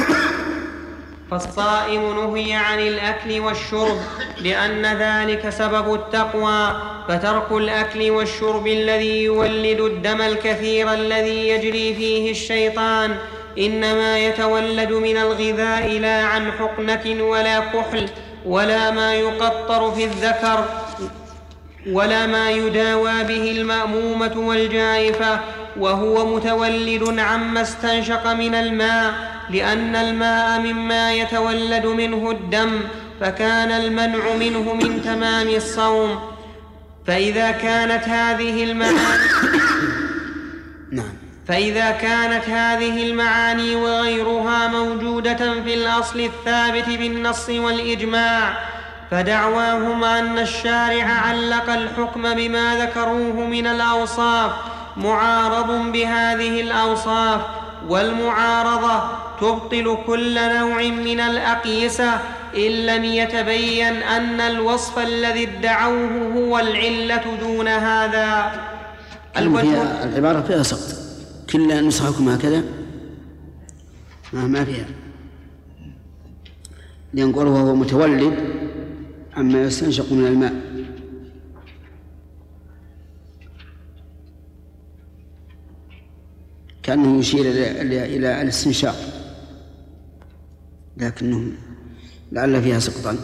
فالصائم نهي عن الأكل والشرب لأن ذلك سبب التقوى، فترك الأكل والشرب الذي يولد الدم الكثير الذي يجري فيه الشيطان إنما يتولد من الغذاء لا عن حقنة ولا كحل ولا ما يقطر في الذكر ولا ما يداوى به المأمومة والجائفة، وهو متولد عما استنشق من الماء، لأن الماء مما يتولد منه الدم، فكان المنع منه من تمام الصوم. فإذا كانت هذه المعاني نعم فإذا كانت هذه المعاني وغيرها موجودة في الأصل الثابت بالنص والإجماع، فدعواهم أن الشارع علق الحكم بما ذكروه من الأوصاف معارض بهذه الأوصاف، والمعارضة تبطل كل نوع من الأقيسة إن لم يتبين أن الوصف الذي ادعوه هو العلة دون هذا. فيها العبارة فيها سقط، كل نسخكم هكذا ما فيها، لنقول وهو متولد عما يستنشق من الماء. كأنه يشير إلى الاستنشاق، لكنه لعل فيها سقطا.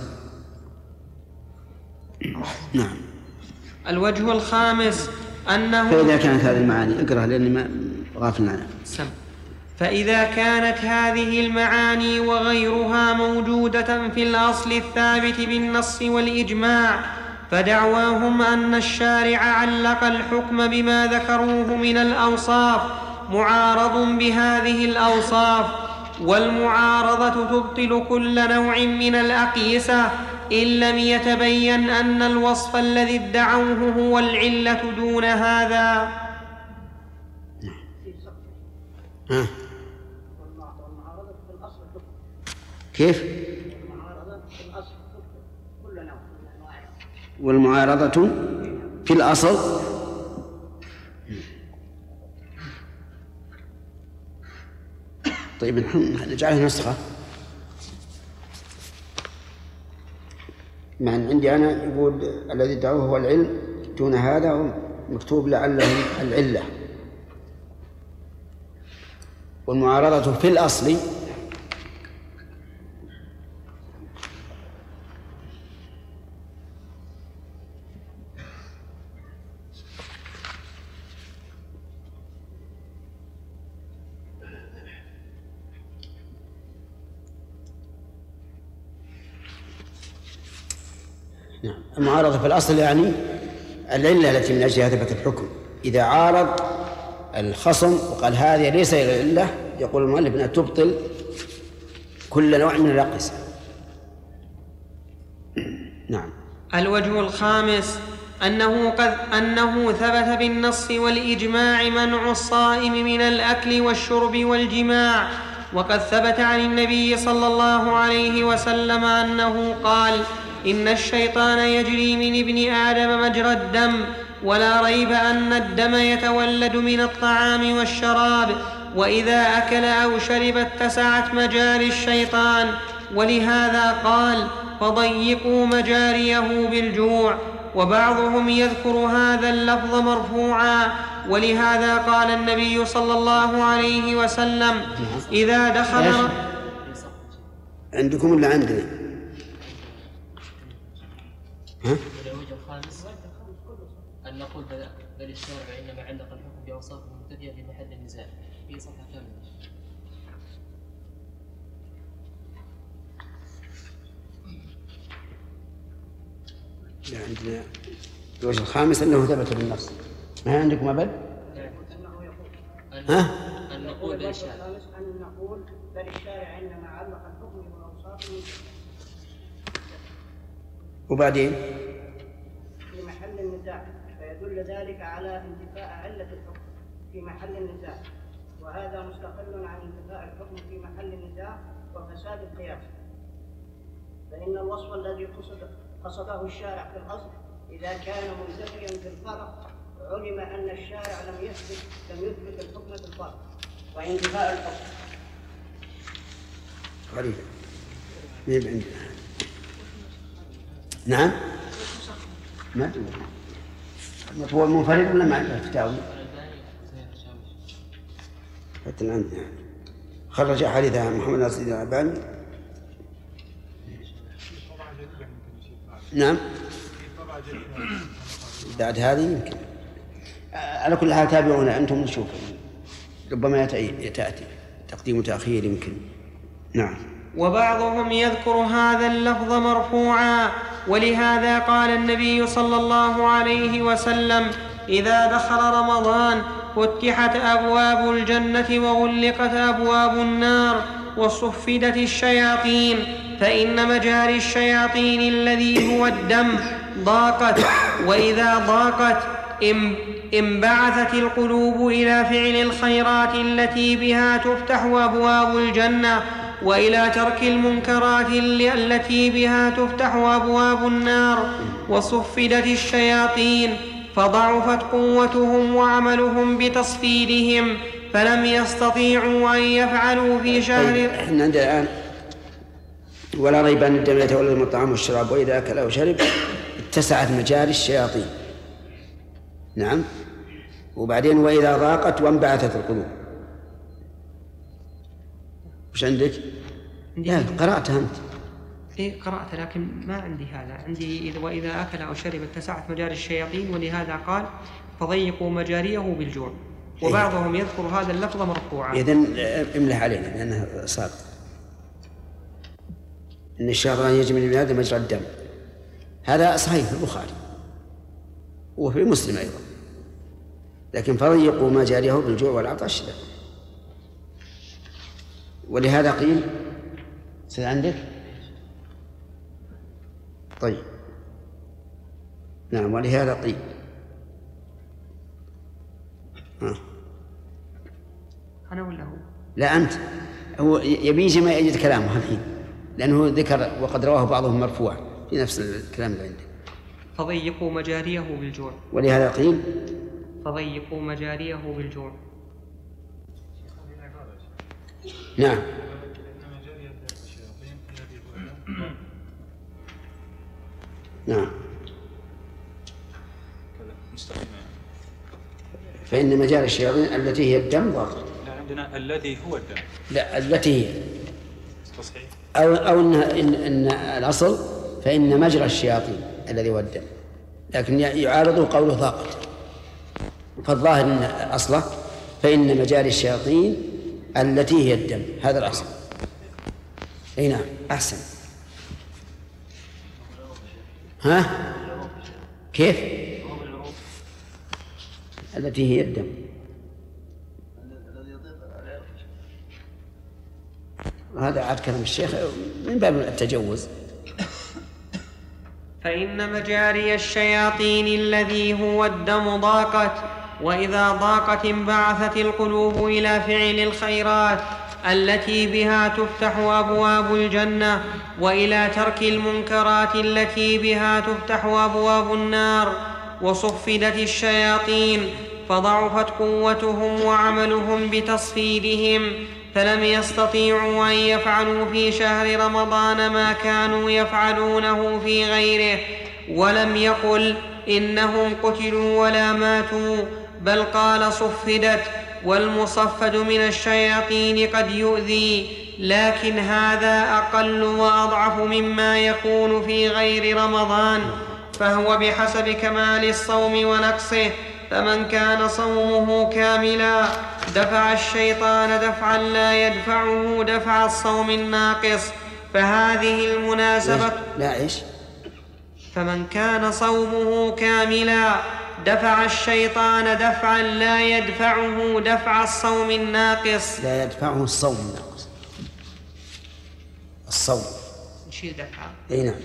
نعم. الوجه الخامس أنه فإذا كانت هذه المعاني اقرأ لأني ما غافلنا عنها. فإذا كانت هذه المعاني وغيرها موجودة في الأصل الثابت بالنص والإجماع، فدعواهم أن الشارع علق الحكم بما ذكروه من الأوصاف معارض بهذه الأوصاف، والمعارضة تبطل كل نوع من الأقيسة إن لم يتبين أن الوصف الذي ادعوه هو العلة دون هذا. ها. كيف؟ والمعارضة في الأصل طيب نجعلها نسخة. مع أن عندي أنا يقول الذي دعوه هو العلم دون هذا مكتوب لعله العلة. والمعارضة في الأصل نعم المعارضة في الأصل يعني العلة التي من أجلها ثبت الحكم. إذا عارض الخصم وقال هذه ليس العلة يقول المؤلف أنها تبطل كل نوع من الأقسام. نعم. الوجه الخامس أنه, قد أنه ثبت بالنص والإجماع منع الصائم من الأكل والشرب والجماع، وقد ثبت عن النبي صلى الله عليه وسلم أنه قال: إن الشيطان يجري من ابن آدم مجرى الدم، ولا ريب أن الدم يتولد من الطعام والشراب، وإذا أكل أو شرب اتسعت مجاري الشيطان، ولهذا قال: فضيقوا مجاريه بالجوع. وبعضهم يذكر هذا اللفظ مرفوعا، ولهذا قال النبي صلى الله عليه وسلم: إذا دخل عندكم ولا عندنا؟ ها؟ الوجه الخامس أن نقول بل الشارع إنما علق الحكم بأوصاف منتفية في محل النزاع في صفحة كاملة. لا عندنا الوجه الخامس أنه ثبت بالنص. ما عندكم أبد؟ ها؟ أن نقول بل الشارع أن نقول بل الشارع إنما علق الحكم بأوصاف وبعدين في محل النزاع، فيدل ذلك على انتفاء علة الحكم في محل النزاع، وهذا مستقل عن انتفاء الحكم في محل النزاع وفساد القياس. فإن الوصف الذي قصده الشارع في الأصل إذا كان منتفيا في الفرق علم أن الشارع لم يثبت لم يثبت الحكم في الفرق وانتفاء الحكم. غريب. مين عندنا؟ نعم. ما هو منفرد ولا مع الفتاوي؟ حتى عندنا خرج حديث محمد ناصر الألباني. نعم. بعد هذه يمكن. على كل حال تابعونا أنتم نشوف ربما يتأتي تقديم وتأخير يمكن. نعم. وبعضهم يذكر هذا اللفظ مرفوعا، ولهذا قال النبي صلى الله عليه وسلم: إذا دخل رمضان فتحت أبواب الجنة وغلقت أبواب النار وصفدت الشياطين، فإن مجاري الشياطين الذي هو الدم ضاقت، وإذا ضاقت انبعثت القلوب إلى فعل الخيرات التي بها تفتح أبواب الجنة، وإلى ترك المنكرات التي بها تفتح أبواب النار، وصفدت الشياطين فضعفت قوتهم وعملهم بتصفيدهم، فلم يستطيعوا أن يفعلوا في شهر. طيب احنا عندنا الآن ولا ريب أن الدم يتولد من الطعام والشراب، وإذا أكل أو شرب اتسعت مجاري الشياطين. نعم. وبعدين وإذا ضاقت وانبعثت القلوب. وش عندك؟ لا قرأتها أنت. إيه قرأت، لكن ما عندي هذا. عندي وإذا أكل أو شرب اتسعت مجاري الشياطين، ولهذا قال: فضيقوا مجاريه بالجوع. وبعضهم يذكر هذا اللفظ مرفوعا. إذن املح علينا لأنه صار إن الشيطان يجري من ابن آدم مجرى الدم. هذا صحيح في البخاري وفي مسلم أيضا، لكن فضيقوا مجاريه بالجوع والعطش لا. ولهذا قيل سيد عندك. طيب نعم. ولهذا قيل ها. أنا ولا هو؟ لا أنت. هو يبي ما يجد كلامه الحين لأنه ذكر وقد رواه بعضهم مرفوع في نفس الكلام اللي عنده. فضيقوا مجاريه بالجوع. ولهذا قيل فضيقوا مجاريه بالجوع. نعم. نعم. فإن مجال الشياطين التي هي الدم ضاقت. لا، عندنا الذي هو الدم. لا، التي هي تصحيح. أو أو إن, إن, إن الأصل فإن مجرى الشياطين الذي هو الدم، لكن يعارضه قوله ضاقت، فالظاهر إن أصله فإن مجال الشياطين التي هي الدم، هذا الأصل. أي نعم، أحسن. ها؟ كيف؟ التي هي الدم. هذا عاد كلام الشيخ من باب التجوز. فإن مجاري الشياطين الذي هو الدم ضاقت، وإذا ضاقت انبعثت القلوب إلى فعل الخيرات التي بها تفتح أبواب الجنة، وإلى ترك المنكرات التي بها تفتح أبواب النار. وصفدت الشياطين فضعفت قوتهم وعملهم بتصفيدهم، فلم يستطيعوا أن يفعلوا في شهر رمضان ما كانوا يفعلونه في غيره. ولم يقل إنهم قتلوا ولا ماتوا، بل قال صفدت. والمصفد من الشياطين قد يؤذي، لكن هذا أقل وأضعف مما يكون في غير رمضان، فهو بحسب كمال الصوم ونقصه. فمن كان صومه كاملا دفع الشيطان دفعا لا يدفعه دفع الصوم الناقص، فهذه المناسبة. لا إيش؟ فمن كان صومه كاملا دفع الشيطان دفعا لا يدفعه دفع الصوم الناقص. لا يدفعه الصوم الناقص. الصوم نشيل دفعه. أي نعم.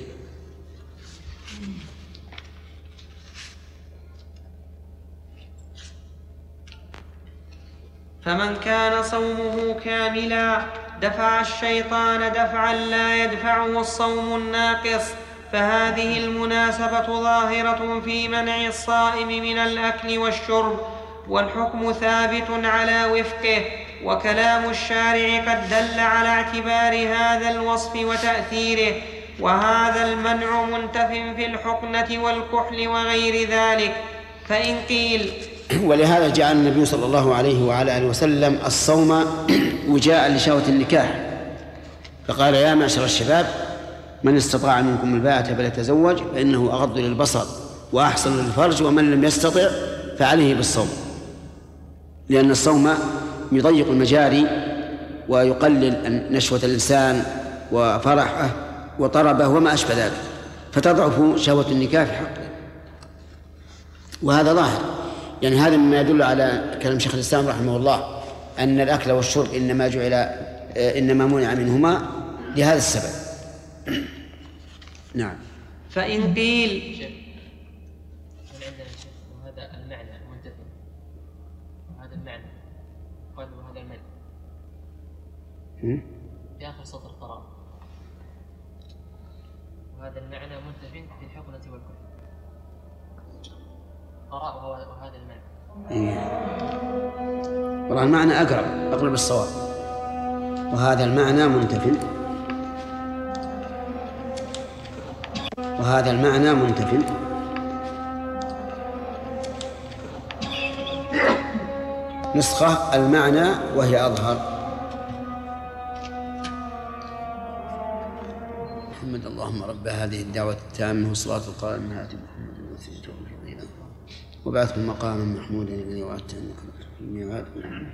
فمن كان صومه كاملا دفع الشيطان دفعا لا يدفعه الصوم الناقص، فهذه المناسبة ظاهرة في منع الصائم من الأكل والشرب، والحكم ثابت على وفقه. وكلام الشارع قد دل على اعتبار هذا الوصف وتأثيره، وهذا المنع منتف في الحقنة والكحل وغير ذلك. فإن قيل ولهذا جعل النبي صلى الله عليه وعلى آله وسلم الصوم وجاء لشهوة النكاح، فقال يا معشر الشباب من استطاع منكم الباءة فليتزوج فإنه أغض للبصر وأحسن للفرج، ومن لم يستطع فعليه بالصوم، لأن الصوم يضيق المجاري ويقلل نشوة الإنسان وفرحه وطربه وما أشبه ذلك، فتضعف شهوة النكاح في حقه. وهذا ظاهر، يعني هذا مما يدل على كلام شيخ الإسلام رحمه الله أن الأكل والشرب إنما جعل إنما منع منهما لهذا السبب. نعم. فإن قيل وهذا المعنى منتفي، وهذا المعنى قال وهذا المعنى في آخر سطر قراء، وهذا المعنى منتفي في الحقنة والكحل قراء وهذا المعنى. والله المعنى أقرب أقرب الصواب، وهذا المعنى منتفي وهذا المعنى منتفي نسخة المعنى وهي أظهر. محمد اللهم رب هذه الدعوة التامة والصلاة القائمة آت محمد الوسيلة والفضيلة وبعثه مقاما محمودا الذي وعدته انك في الميعاد.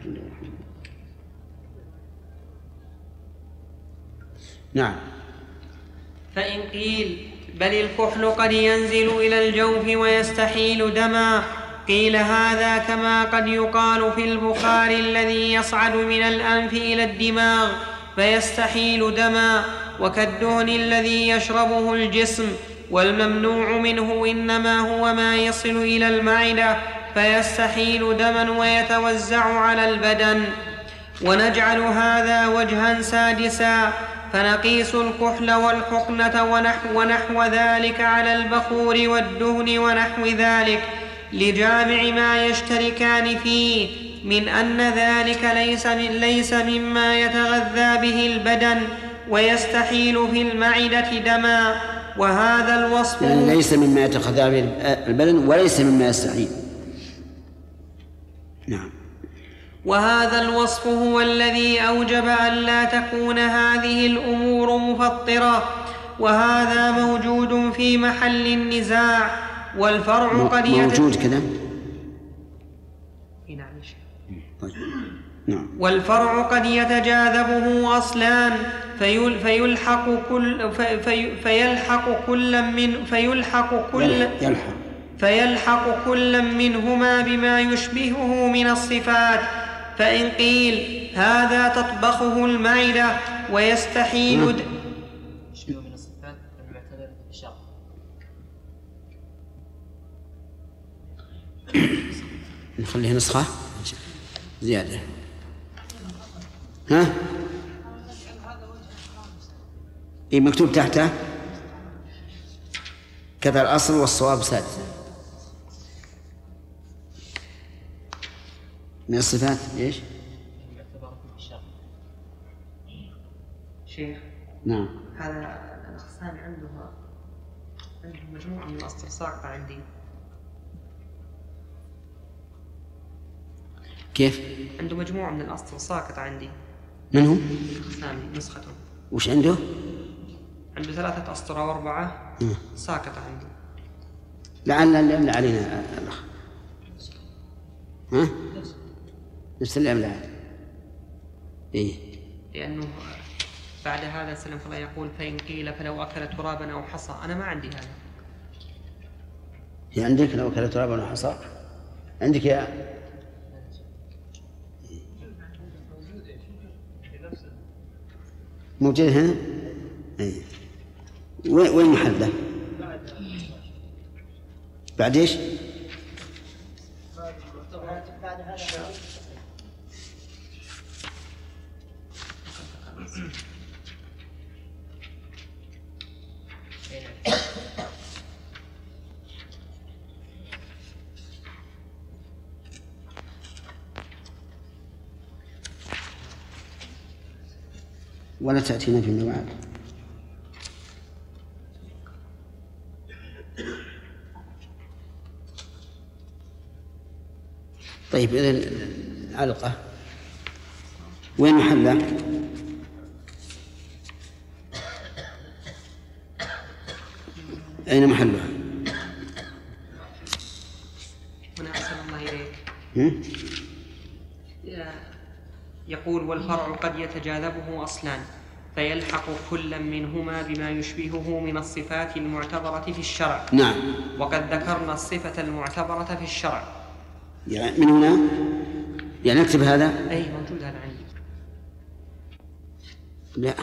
نعم. فإن قيل بل الكحل قد ينزل إلى الجوف ويستحيل دما، قيل هذا كما قد يقال في البخار الذي يصعد من الأنف إلى الدماغ فيستحيل دما، وكالدهن الذي يشربه الجسم، والممنوع منه إنما هو ما يصل إلى المعدة فيستحيل دما ويتوزع على البدن. ونجعل هذا وجها سادسا، فنقيس الكحل والحقنة ونحو, ونحو ذلك على البخور والدهن ونحو ذلك لجامع ما يشتركان فيه من أن ذلك ليس, من ليس مما يتغذى به البدن ويستحيل في المعدة دما، وهذا الوصف يعني ليس مما يتخذى به البدن وليس مما يستحيل. نعم. وهذا الوصف هو الذي أوجب أن لا تكون هذه الأمور مفطرة، وهذا موجود في محل النزاع. والفرع قد موجود كذا. نعم. والفرع قد يتجاذبه أصلان فيلحق كل في فيلحق كل من فيلحق كل يلحق فيلحق كل منهما بما يشبهه من الصفات. فإن قيل هذا تطبخه المعدة ويستحيل يشبهه من الصفات المعتبرة في الشرع. نخليه نسخة زيادة. ها؟ إيه مكتوب تحته كذا الأصل والصواب سادس من الصفات. إيش؟ شيخ. نعم. هذا الأخصان عندها عنده مجموعة من الأسطر ساقطة عندي. كيف؟ عنده مجموعة من الأسطر ساقطة عندي. من هو؟ الأخصاني نسخته. وش عنده؟ عنده ثلاثة أسطر وأربعة ساقطة عندي. لعل اللي علينا الأخ. ها؟ نفس اللي أملأ. إيه. لأنه بعد هذا سلم الله يقول فإن قيل فلو أكل ترابا أو حصى. أنا ما عندي هذا. هي عندك لو أكل ترابا أو حصى؟ عندك يا موجود هنا؟ أي. وين وين محله؟ بعد إيش؟ بعد هذا ولا تأتينا فيما بعد. طيب إذن علقة وين محلها؟ أين محلها؟ هنا أحسن الله إليك. هم؟ يقول والفرع قد يتجاذبه أصلان فيلحق كل منهما بما يشبهه من الصفات المعتبرة في الشرع. نعم. وقد ذكرنا الصفة المعتبرة في الشرع. يعني من هنا يعني نكتب هذا؟ أي موجود هذا عندي. لا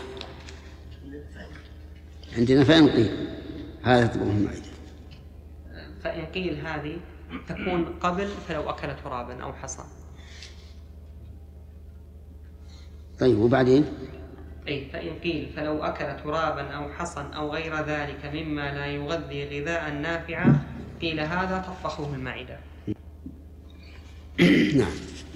عندنا فإن قيل هذا تطبخه المعدة. فإن قيل هذه تكون قبل فلو أكل ترابا أو حصى. طيب وبعدين؟ أي فإن قيل فلو أكل ترابا أو حصى أو غير ذلك مما لا يغذي غذاء نافعا قيل هذا تطبخه المعدة. نعم.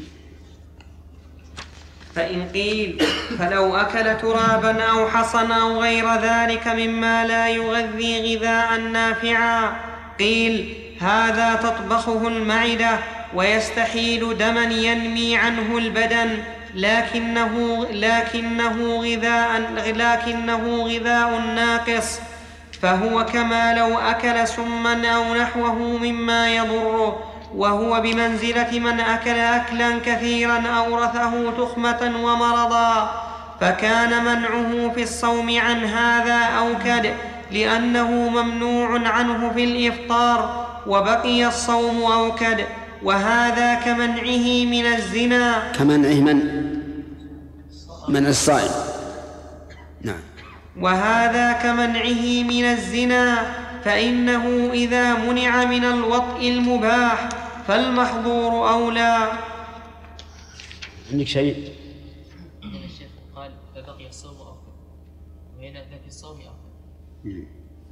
فإن قيل فلو أكل ترابا أو حصى أو غير ذلك مما لا يغذي غذاء نافعا قيل هذا تطبخه المعدة ويستحيل دما ينمي عنه البدن لكنه لكنه غذاء لكنه غذاء ناقص، فهو كما لو أكل سما أو نحوه مما يضره، وهو بمنزلة من أكل أكلا كثيرا أورثه تخمة ومرضا، فكان منعه في الصوم عن هذا أوكد لأنه ممنوع عنه في الإفطار، وبقي الصوم أوكد. وهذا كمنعه من الزنا. كمنعه من من الصائم. نعم. وهذا كمنعه من الزنا، فإنه إذا منع من الوطء المباح فالمحظور أولى. عندك شيء؟ هنا الشيخ قال فبقي الصوم أوكد، وهنا ففي الصوم أوكد.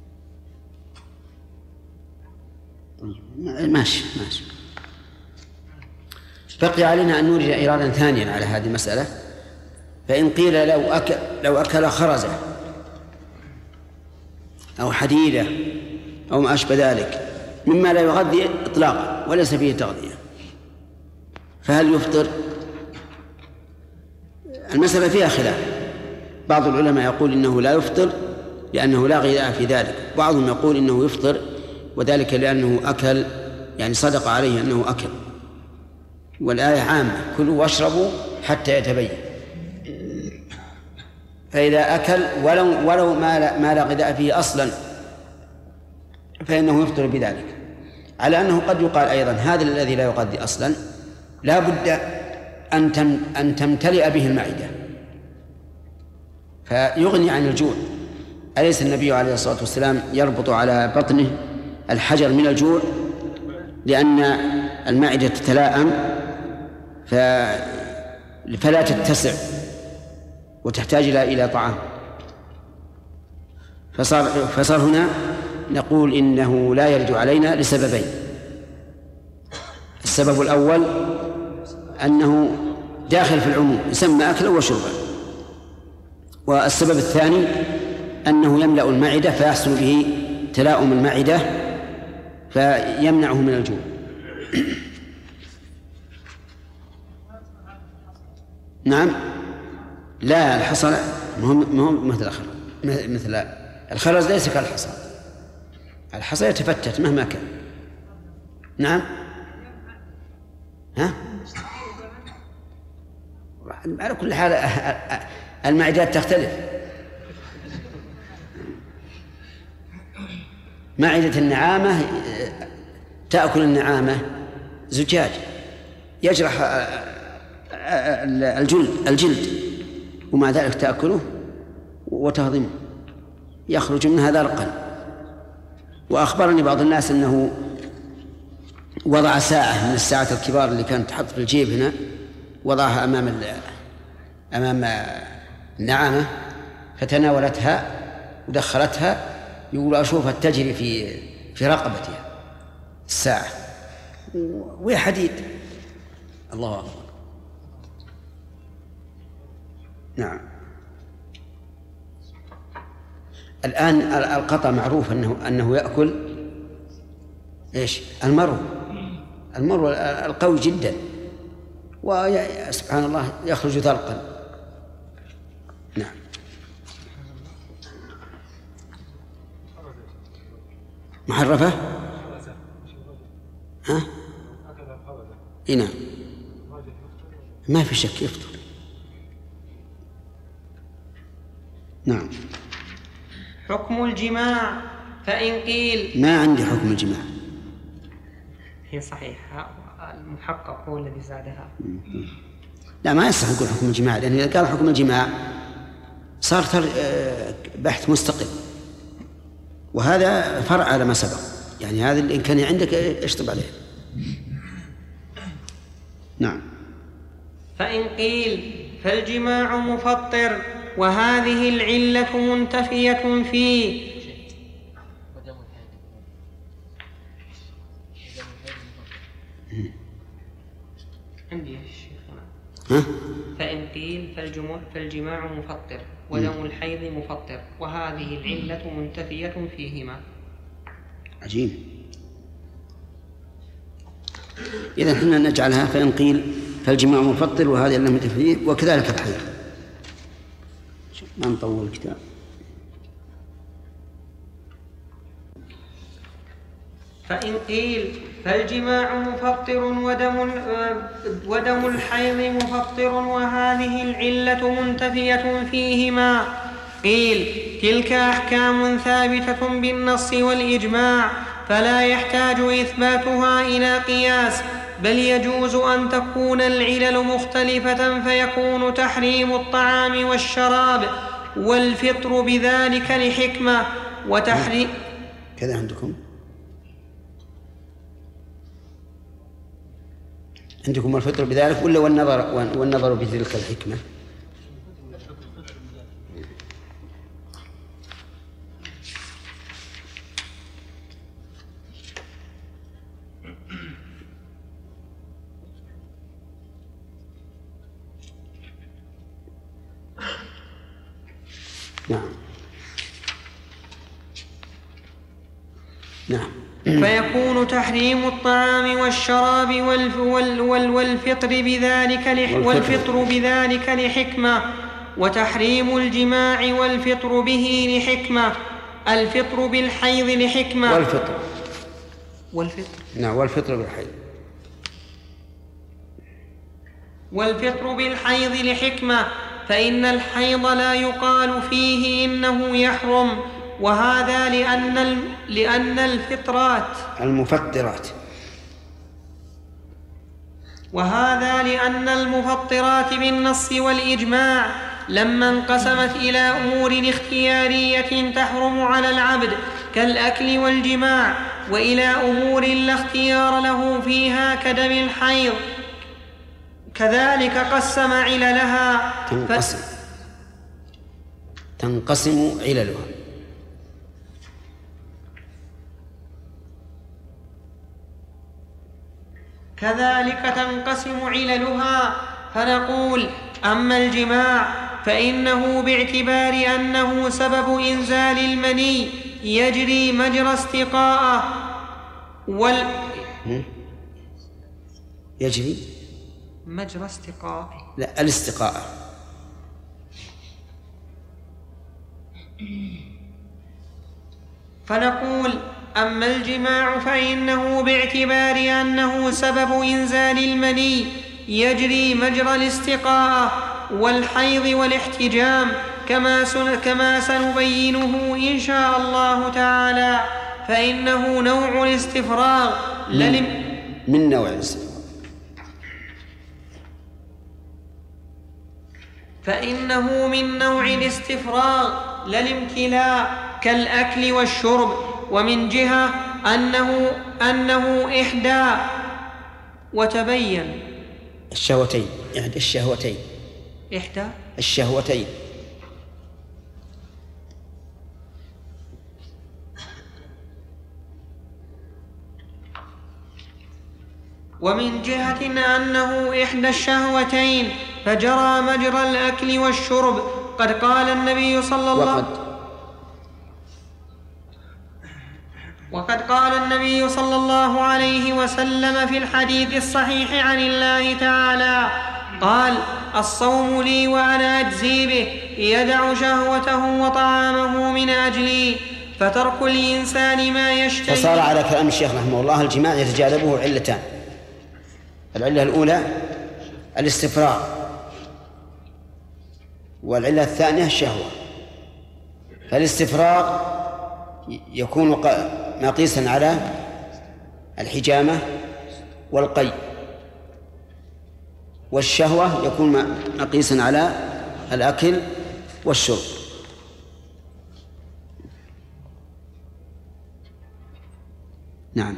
ماشي ماشي. بقي علينا أن نورد إرادا ثانيا على هذه المسألة. فإن قيل لو أكل لو أكل خرزة أو حديدة أو ما أشبه ذلك مما لا يغذي إطلاقا وليس فيه تغذية، فهل يفطر؟ المسألة فيها خلاف. بعض العلماء يقول إنه لا يفطر لأنه لا غذاء في ذلك، بعضهم يقول إنه يفطر وذلك لأنه أكل، يعني صدق عليه أنه أكل، والآية عامة: كلوا واشربوا حتى يتبين. فإذا أكل ولو, ولو ما, لا ما لا غذاء فيه أصلا فإنه يفطر بذلك، على أنه قد يقال أيضا هذا الذي لا يغذي أصلا لا بد أن, تم أن تمتلئ به المعدة فيغني عن الجوع. أليس النبي عليه الصلاة والسلام يربط على بطنه الحجر من الجوع لأن المعدة تتلائم فلا تتسع وتحتاج إلى طعام، فصار, فصار هنا نقول إنه لا يرد علينا لسببين: السبب الأول أنه داخل في العموم يسمى أكلا وشربا، والسبب الثاني أنه يملأ المعدة فيحصل به تلاؤم المعدة فيمنعه من الجوع. نعم. لا، الحصى مهم مثل الخرز، مثل الخرز ليس كالحصى، الحصى يتفتت مهما كان. نعم. ها؟ على كل حال المعدات تختلف. معدة النعامة تأكل النعامة زجاج يجرح الجلد الجلد ومع ذلك تأكله وتهضمه، يخرج منها ذرقا. وأخبرني بعض الناس أنه وضع ساعة من الساعات الكبار اللي كانت تحط في الجيب هنا، وضعها أمام أمام النعامة فتناولتها ودخلتها، يقول أشوفها تجري في في رقبتها الساعة وهي حديد. الله أكبر. نعم. الآن القطع معروف أنه أنه يأكل إيش؟ المرو، المرو القوي جدا، وسبحان الله يخرج ذرقا. نعم. محرفة؟ ها؟ إيه نعم، ما في شك يفطر. نعم. حكم الجماع، فإن قيل ما عندي حكم الجماع. هي صحيحة، المحقق هو الذي زادها. لا، ما يصح نقول حكم الجماع، لأن إذا قال حكم الجماع صار بحث مستقل، وهذا فرع على ما سبق. يعني هذا اللي كان عندك اشطب عليه. نعم. فإن قيل فالجماع مفطر وهذه العلة منتفية فيه. عندي الشيخ. فإن قيل فالجماع مفطر ودم الحيض مفطر وهذه العلة منتفية فيهما. عجيب. إذا احنا نجعلها فإن قيل فالجماع مفطر وهذه العلة منتفية فيه، وكذلك الحيض. ما نطول الكتاب. فإن قيل فالجماع مفطر ودم ودم الحيض مفطر وهذه العلة منتفية فيهما، قيل تلك أحكام ثابتة بالنص والإجماع فلا يحتاج إثباتها إلى قياس، بل يجوز أن تكون العلل مختلفة فيكون تحريم الطعام والشراب والفطر بذلك لحكمة وتحريم. كذا عندكم عندكم الفطر بذلك ولا والنظر والنظر بتلك الحكمة؟ نعم. نعم. فيكون تحريم الطعام والشراب والف وال وال والفطر بذلك لح والفطر بذلك لحكمة، وتحريم الجماع والفطر به لحكمة. الفطر بالحيض لحكمة والفطر والفطر نعم والفطر بالحيض والفطر بالحيض لحكمة، فإن الحيض لا يقال فيه إنه يحرم، وهذا لأن لأن الفطرات المفطرات وهذا لأن المفطرات بالنص والإجماع لما انقسمت إلى أمور اختيارية تحرم على العبد كالأكل والجماع، وإلى أمور لا اختيار له فيها كدم الحيض، كذلك قسم عللها. تنقسم ف... تنقسم عللها. كذلك تنقسم عللها، فنقول: أما الجماع فإنه باعتبار أنه سبب إنزال المني يجري مجرى استقاءه وال... يجري مجرى استقاءه لا الاستقاء فنقول: أما الجماع فإنه باعتبار أنه سبب إنزال المني يجري مجرى الاستقاءة والحيض والاحتجام كما, كما سنبينه إن شاء الله تعالى، فإنه نوع الاستفراغ للم... من نوع الاستفراغ فإنه من نوع الاستفراغ للامتلاء كالأكل والشرب، ومن جهة أنه, أنه إحدى وتبين الشهوتين إحدى الشهوتين إحدى الشهوتين ومن جهة أنه إحدى الشهوتين فجرى مجرى الأكل والشرب. قد قال النبي صلى الله عليه وسلم وقد قال النبي صلى الله عليه وسلم في الحديث الصحيح عن الله تعالى قال: الصوم لي وأنا أجزي به، يدع شهوته وطعامه من أجلي. فترك الإنسان ما يشتهي. فصار على كلام الشيخ رحمه الله الجماع يتجاذبه علتان: العلة الأولى الاستفراغ، والعلة الثانية الشهوة. فالاستفراغ يكون مقيسا على الحجامة والقي، والشهوة يكون مقيسا على الأكل والشرب. نعم.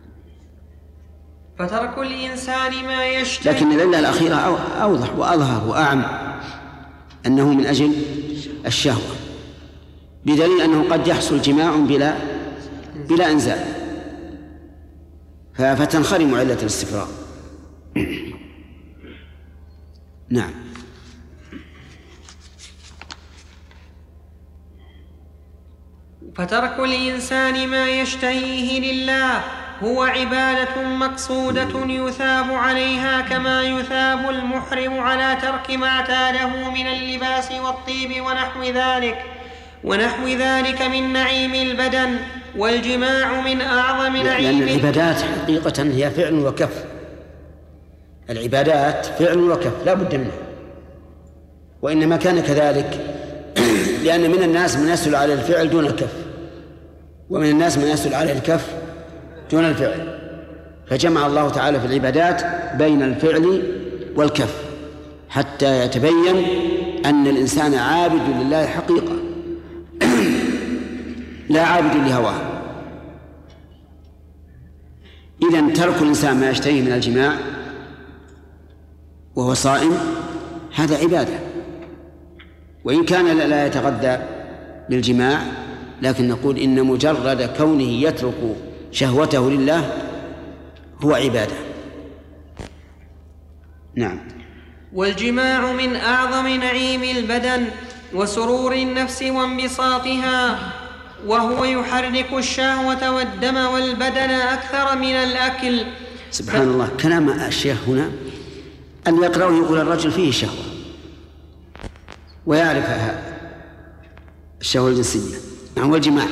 فترك الإنسان ما يشتهي. لكن العلة الأخيرة أوضح وأظهر وأعم، أنه من أجل الشهوة، بدليل أنه قد يحصل جماع بلا بلا إنزال، فتنخرم علة الاستفراغ. نعم. فترك الإنسان ما يشتهيه لله هو عبادة مقصودة يثاب عليها كما يثاب المحرم على ترك ما اعتاده من اللباس والطيب ونحو ذلك ونحو ذلك من نعيم البدن. والجماع من أعظم نعيم. لأن العبادات حقيقة هي فعل وكف، العبادات فعل وكف لا بد منه، وإنما كان كذلك لأن من الناس من يسهل على الفعل دون الكف، ومن الناس من يسهل على الكف دون الفعل، فجمع الله تعالى في العبادات بين الفعل والكف حتى يتبين أن الإنسان عابد لله حقيقة لا عابد لهواه. إذن ترك الإنسان ما يشتهيه من الجماع وهو صائم هذا عبادة، وإن كان لا يتغذى بالجماع، لكن نقول إن مجرد كونه يترك شهوته لله هو عبادة. نعم. والجماع من أعظم نعيم البدن وسرور النفس وانبساطها، وهو يحرك الشهوة والدم والبدن أكثر من الأكل. سبحان الله، كلام الشيخ هنا أن يقرأ يقول الرجل فيه شهوة ويعرف الشهوة الجنسية نعم والجماع.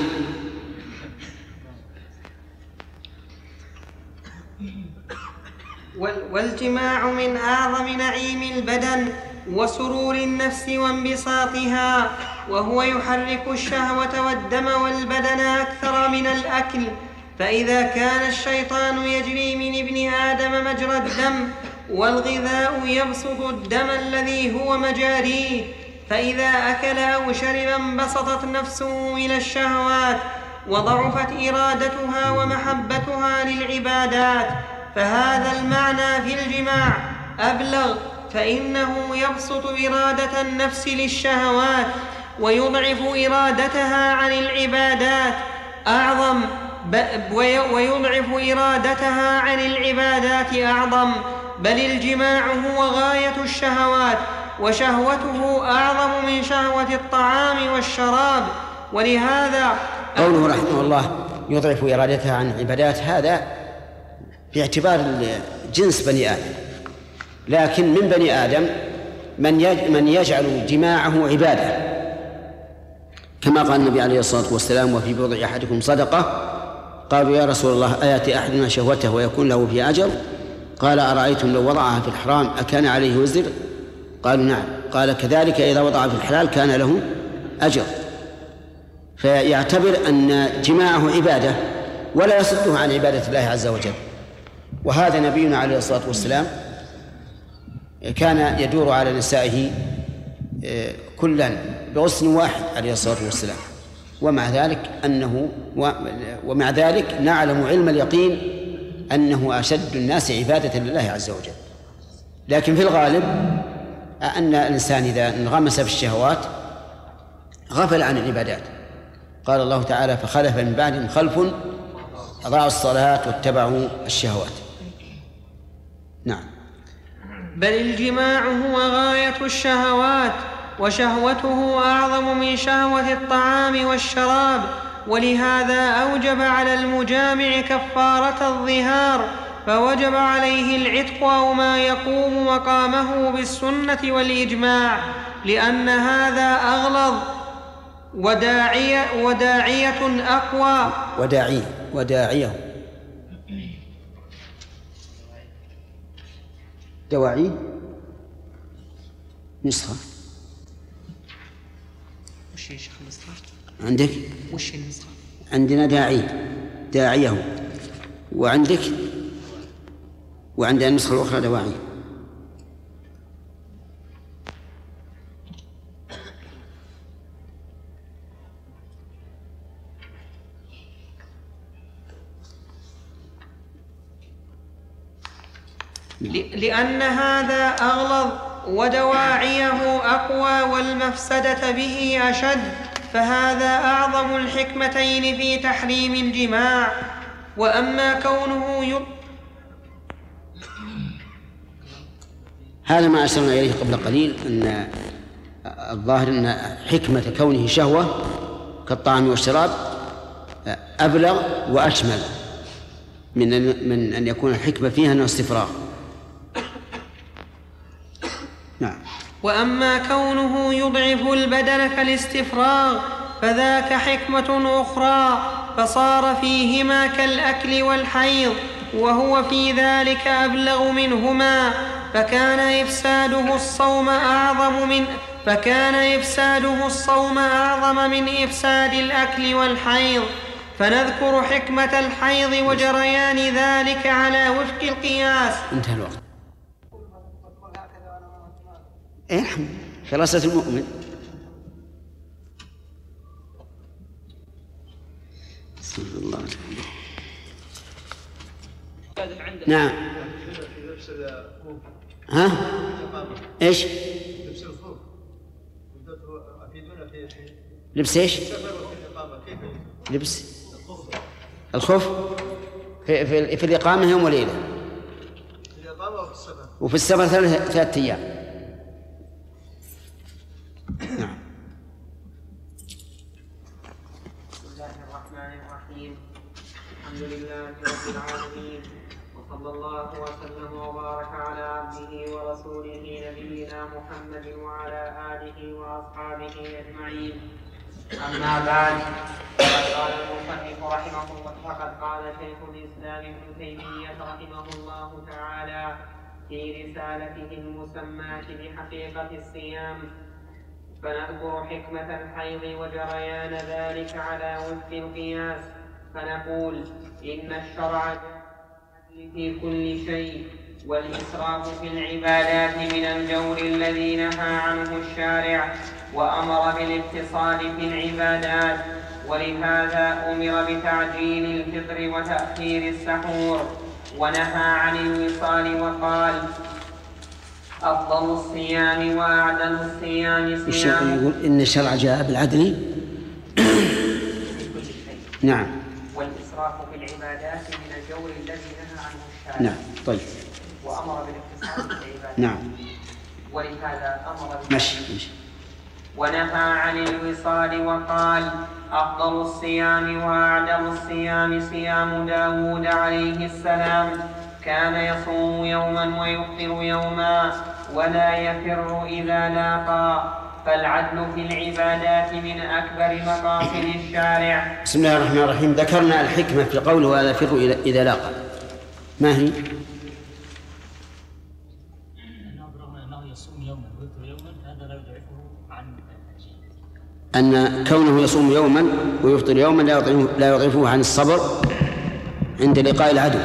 والجماع من أعظم نعيم البدن وسرور النفس وانبساطها، وهو يحرك الشهوة والدم والبدن أكثر من الأكل. فإذا كان الشيطان يجري من ابن آدم مجرى الدم والغذاء يبسط الدم الذي هو مجاريه، فإذا أكل أو شرب انبسطت نفسه إلى الشهوات وضعفت إرادتها ومحبتها للعبادات. فهذا المعنى في الجماع أبلغ، فإنه يبسط إرادة النفس للشهوات ويضعف إرادتها عن العبادات أعظم ويضعف إرادتها عن العبادات أعظم. بل الجماع هو غاية الشهوات، وشهوته أعظم من شهوة الطعام والشراب. ولهذا قوله رحمه الله يضعف إرادتها عن العبادات، هذا باعتبار جنس بني آدم، لكن من بني آدم من يجعل جماعه عبادة، كما قال النبي عليه الصلاة والسلام: وفي بضع أحدكم صدقة. قالوا: يا رسول الله، أيأتي أحدنا شهوته ويكون له في أجر؟ قال: أرأيتم لو وضعها في الحرام أكان عليه وزر؟ قالوا: نعم. قال: كذلك إذا وضعها في الحلال كان له أجر. فيعتبر أن جماعه عبادة ولا يصده عن عبادة الله عز وجل. وهذا نبينا عليه الصلاة والسلام كان يدور على نسائه كلا بغسل واحد عليه الصلاة والسلام، ومع ذلك أنه ومع ذلك نعلم علم اليقين أنه أشد الناس عبادة لله عز وجل. لكن في الغالب أن الإنسان إذا انغمس في الشهوات غفل عن العبادات. قال الله تعالى: فخلف من بعدهم خلف أضاعوا الصلاة واتبعوا الشهوات. نعم. بل الجماع هو غاية الشهوات، وشهوته أعظم من شهوة الطعام والشراب. ولهذا أوجب على المجامع كفارة الظهار، فوجب عليه العتق أو ما يقوم مقامه بالسنة والإجماع، لأن هذا أغلظ وداعية وداعية أقوى وداعية وداعية دواعي نسخة. وش يا شيخ النسخة عندك؟ وش النسخة؟ عندنا داعي داعيه، وعندك وعندنا النسخة الأخرى دواعي. لأن هذا أغلظ ودواعيه أقوى والمفسدة به أشد، فهذا أعظم الحكمتين في تحريم الجماع. وأما كونه يب... هذا ما أشرنا إليه قبل قليل، أن الظاهر أن حكمة كونه شهوة كالطعام والشراب أبلغ وأشمل من من أن يكون الحكمة فيها أنه استفراغ. نعم. وأما كونه يضعف البدن كالاستفراغ فذاك حكمة أخرى، فصار فيهما كالأكل والحيض، وهو في ذلك أبلغ منهما، فكان إفساده الصوم أعظم من فكان إفساده الصوم أعظم من إفساد الأكل والحيض. فنذكر حكمة الحيض وجريان ذلك على وفق القياس. انتهى الوقت. إيه خلاصة المؤمن. بسم الله. نعم. ها؟ ايش؟ لبس الخوف. لبس ايش؟ لبس الخوف في, في, في الإقامة يوم وليلة. في الإقامة وفي السفر. وفي السفر ثلاث ثلاثة أيام. نعم. وصلى الله وسلم وبارك على عبده ورسوله نبينا محمد وعلى آله وأصحابه أجمعين. أما بعد، فقد قال المصنف رحمه الله فقد قال شيخ الإسلام ابن تيمية رحمه الله تعالى في رسالته المسماة بحقيقة الصيام، فنذكر حكمة الحيض وجريان ذلك على وفق القياس، فنقول إن الشرع في كل شيء، والإسراف في العبادات من الجور الذي نهى عنه الشارع وأمر بالاقتصاد في العبادات، ولهذا أمر بتعجيل الفطر وتأخير السحور، ونهى عن الوصال وقال أفضل الصيام وأعدل الصيام صيام. يقول إن الشرع جاء بالعدل نعم، والإسراف في العبادات من الجور الذي نهى عنه الشارع نعم طيب، وأمر بالاقتصاد في العبادات نعم، ولهذا أمر مشي مشي ونهى عن الوصال وقال أفضل الصيام وأعدل الصيام صيام داود عليه السلام، كان يصوم يوما ويفطر يوما ولا يفر إذا لاقى، فالعدل في العبادات من أكبر مقاصد الشارع. بسم الله الرحمن الرحيم. ذكرنا الحكمة في قوله ولا يفر إذا لاقى، ما هي؟ أن كونه يصوم يوما ويفطر يوما لا يضعفه عن الصبر عند لقاء العدو.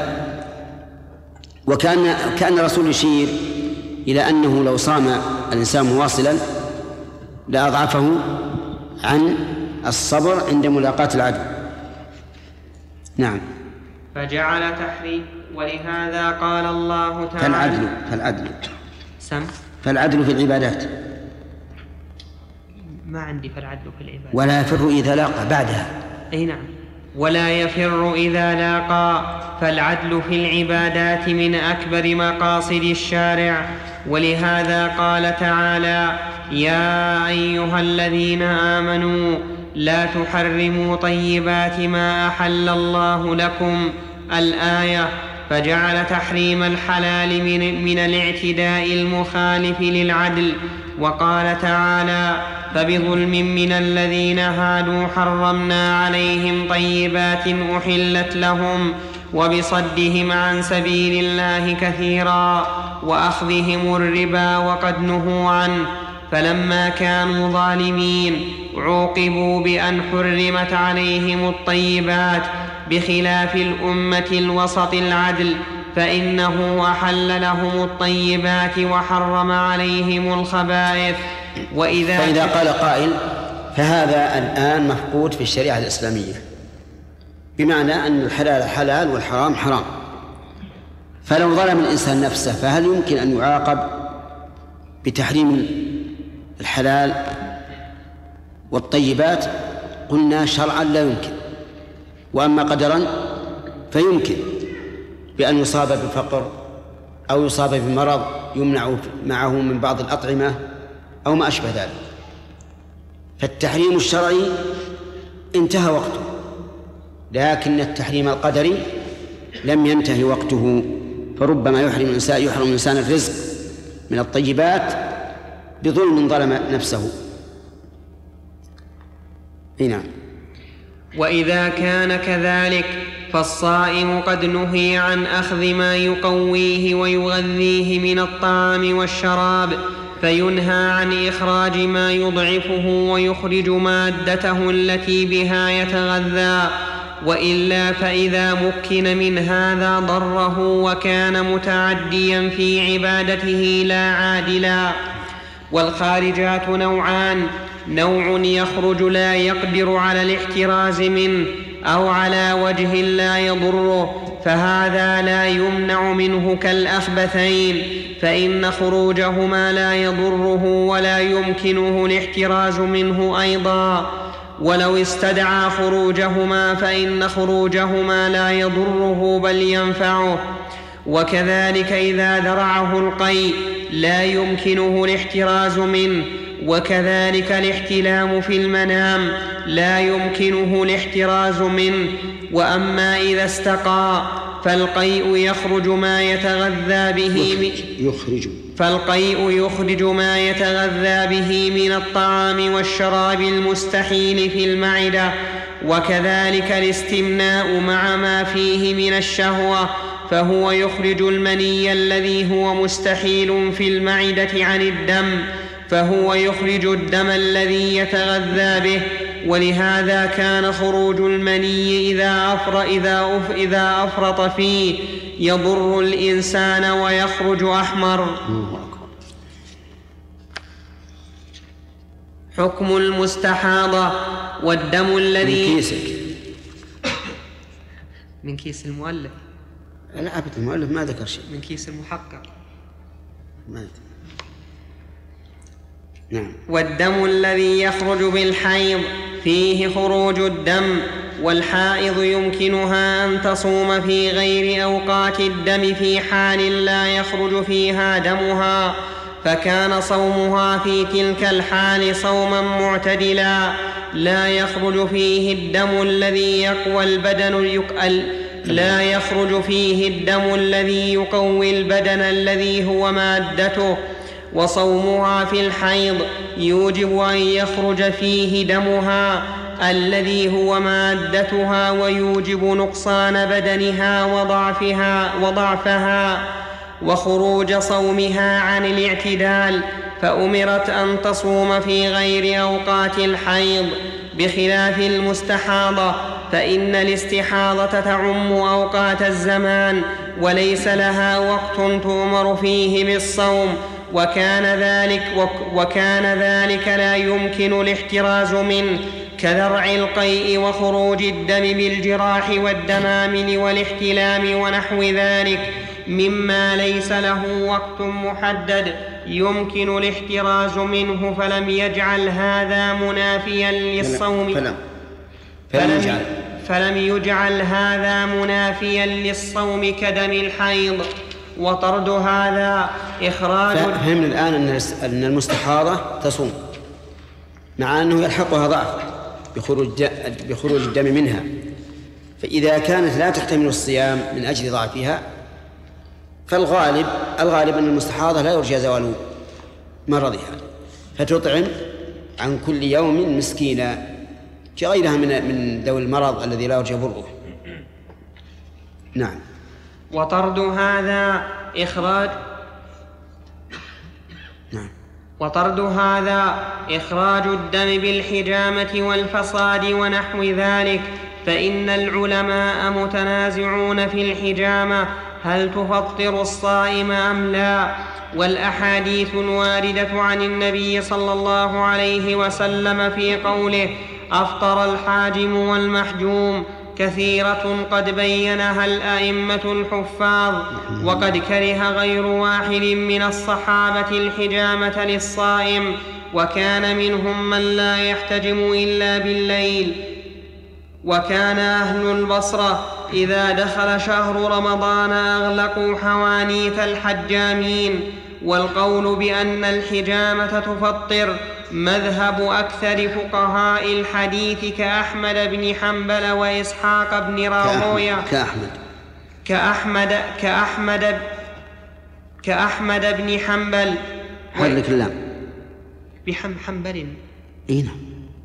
وكان كان الرسول يشير إلى أنه لو صام الإنسان مواصلا لأضعفه عن الصبر عند ملاقاة العدو. نعم. فجعل تحريم، ولهذا قال الله تعالى فالعدل فالعدل سم فالعدل في العبادات، ما عندي فالعدل في العبادات ولا يفر إذا لاقى بعدها. أي نعم، ولا يفر إذا لاقى، فالعدل في العبادات من أكبر مقاصد الشارع. ولهذا قال تعالى يا أيها الذين آمنوا لا تحرموا طيبات ما أحل الله لكم الآية، فجعل تحريم الحلال من, من الاعتداء المخالف للعدل. وقال تعالى فبظلم من الذين هادوا حرمنا عليهم طيبات أحلت لهم وبصدهم عن سبيل الله كثيرا وأخذهم الربا وقد نهوا عنه، فلما كانوا ظالمين عوقبوا بأن حرمت عليهم الطيبات، بخلاف الأمة الوسط العدل فإنه أحل لهم الطيبات وحرم عليهم الخبائث. وإذا فإذا قال قائل فهذا الآن مفقود في الشريعة الإسلامية، بمعنى أن الحلال حلال والحرام حرام، فلو ظلم الإنسان نفسه فهل يمكن أن يعاقب بتحريم الحلال والطيبات؟ قلنا شرعا لا يمكن، وأما قدرا فيمكن، بأن يصاب بفقر أو يصاب بمرض يمنع معه من بعض الأطعمة أو ما أشبه ذلك. فالتحريم الشرعي انتهى وقته، لكن التحريم القدري لم ينتهي وقته، فربما يحرم الإنسان يحرم الإنسان الرزق من الطيبات بظلم ظلم نفسه. نعم. وإذا كان كذلك فالصائم قد نهي عن أخذ ما يقويه ويغذيه من الطعام والشراب، فينهى عن إخراج ما يضعفه ويخرج مادته التي بها يتغذى، وإلا فإذا مكن من هذا ضره وكان متعديا في عبادته لا عادلا. والخارجات نوعان: نوع يخرج لا يقدر على الاحتراز منه، أو على وجه لا يضره، فهذا لا يمنع منه كالأخبثين، فإن خروجهما لا يضره ولا يمكنه الاحتراز منه أيضا. ولو استدعى خروجهما فإن خروجهما لا يضره بل ينفعه. وكذلك إذا ذرعه القيء لا يمكنه الاحتراز منه، وكذلك الاحتلام في المنام لا يمكنه الاحتراز منه. وأما إذا استقى فالقيء يخرج ما يتغذى به من يخرج فالقيء يخرج ما يتغذى به من الطعام والشراب المستحيل في المعدة، وكذلك الاستمناء مع ما فيه من الشهوة، فهو يخرج المني الذي هو مستحيل في المعدة عن الدم، فهو يخرج الدم الذي يتغذى به. ولهذا كان خروج المني إذا أفر إذا أف إذا أفرط فيه يضر الإنسان ويخرج أحمر. حكم المستحاضة. والدم الذي من كيسك من كيس المؤلف. لا أبدا، المؤلف ما ذكر شيء. من كيس المحقق. ما ذكر. نعم. والدم الذي يخرج بالحيض فيه خروج الدم، والحائض يمكنها أن تصوم في غير أوقات الدم في حال لا يخرج فيها دمها، فكان صومها في تلك الحال صوما معتدلا لا يخرج فيه الدم الذي يقوى البدن يقل لا يخرج فيه الدم الذي يقوي البدن الذي هو مادته. وصومها في الحيض يوجب أن يخرج فيه دمها الذي هو مادتها، ويوجب نقصان بدنها وضعفها, وضعفها وخروج صومها عن الاعتدال، فأمرت أن تصوم في غير أوقات الحيض، بخلاف المستحاضة، فإن الاستحاضة تعم أوقات الزمان وليس لها وقت تؤمر فيه بالصوم، وكان ذلك, وكان ذلك لا يمكن الاحتراز منه، كذرع القيء وخروج الدم بالجراح والدمامل والاحتلام ونحو ذلك مما ليس له وقت محدد يمكن الاحتراز منه، فلم يجعل هذا منافيا للصوم فلم, فلم, يجعل. فلم يجعل هذا منافيا للصوم كدم الحيض. وطرد هذا إخراج. فهمنا الآن أن المستحاضة تصوم مع أنه يلحقها ضعف بخروج بخروج الدم منها، فإذا كانت لا تحتمل الصيام من أجل ضعفها فالغالب الغالب أن المستحاضة لا يرجى زوال مرضها، فتطعم عن كل يوم مسكينا كغيرها من من ذوي المرض الذي لا يرجى بره. نعم. وطرد هذا إخراج نعم. وطرد هذا إخراج الدم بالحجامة والفصاد ونحو ذلك، فإن العلماء متنازعون في الحجامة هل تفطر الصائم أم لا، والأحاديث الواردة عن النبي صلى الله عليه وسلم في قوله أفطر الحاجم والمحجوم كثيرة قد بينها الأئمة الحفاظ، وقد كره غير واحد من الصحابة الحجامة للصائم، وكان منهم من لا يحتجم إلا بالليل. وكان أهل البصرة إذا دخل شهر رمضان أغلقوا حوانيت الحجامين. والقول بأن الحجامة تفطر مذهب أكثر فقهاء الحديث كأحمد بن حنبل وإسحاق بن راهويه كأحمد كأحمد كأحمد كأحمد بن حنبل حرك اللام بحم حنبل اي نعم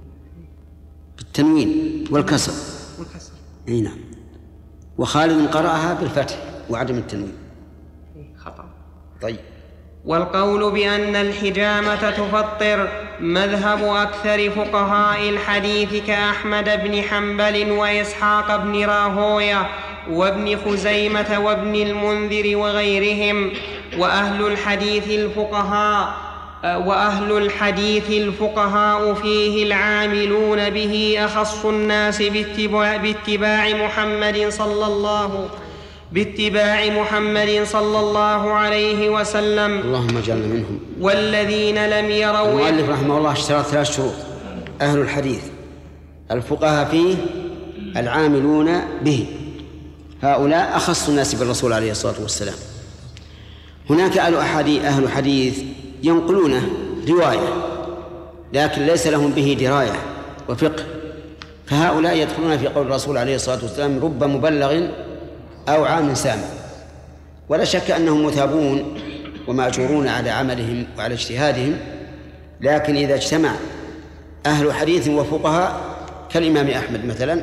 بالتنوين والكسر والكسر اي نعم. وخالد قرأها بالفتح وعدم التنوين. خطأ. طيب. والقول بأن الحجامة تفطر مذهب أكثر فقهاء الحديث كأحمد بن حنبل وإسحاق بن راهويه وابن خزيمة وابن المنذر وغيرهم. وأهل الحديث الفقهاء وأهل الحديث الفقهاء فيه العاملون به أخص الناس باتباع, باتباع محمد صلى الله باتباع محمد صلى الله عليه وسلم. اللهم اجعلنا منهم. والذين لم يروا. المؤلف رحمه الله اشترط ثلاث شروط: أهل الحديث، الفقهاء فيه، العاملون به. هؤلاء أخص الناس بالرسول عليه الصلاة والسلام. هناك أهل حديث ينقلونه رواية لكن ليس لهم به دراية وفقه، فهؤلاء يدخلون في قول الرسول عليه الصلاة والسلام: رب مبلغ أوعى من سامع. ولا شك أنهم مثابون ومأجورون على عملهم وعلى اجتهادهم، لكن إذا اجتمع أهل حديث وفقهاء كالإمام أحمد مثلا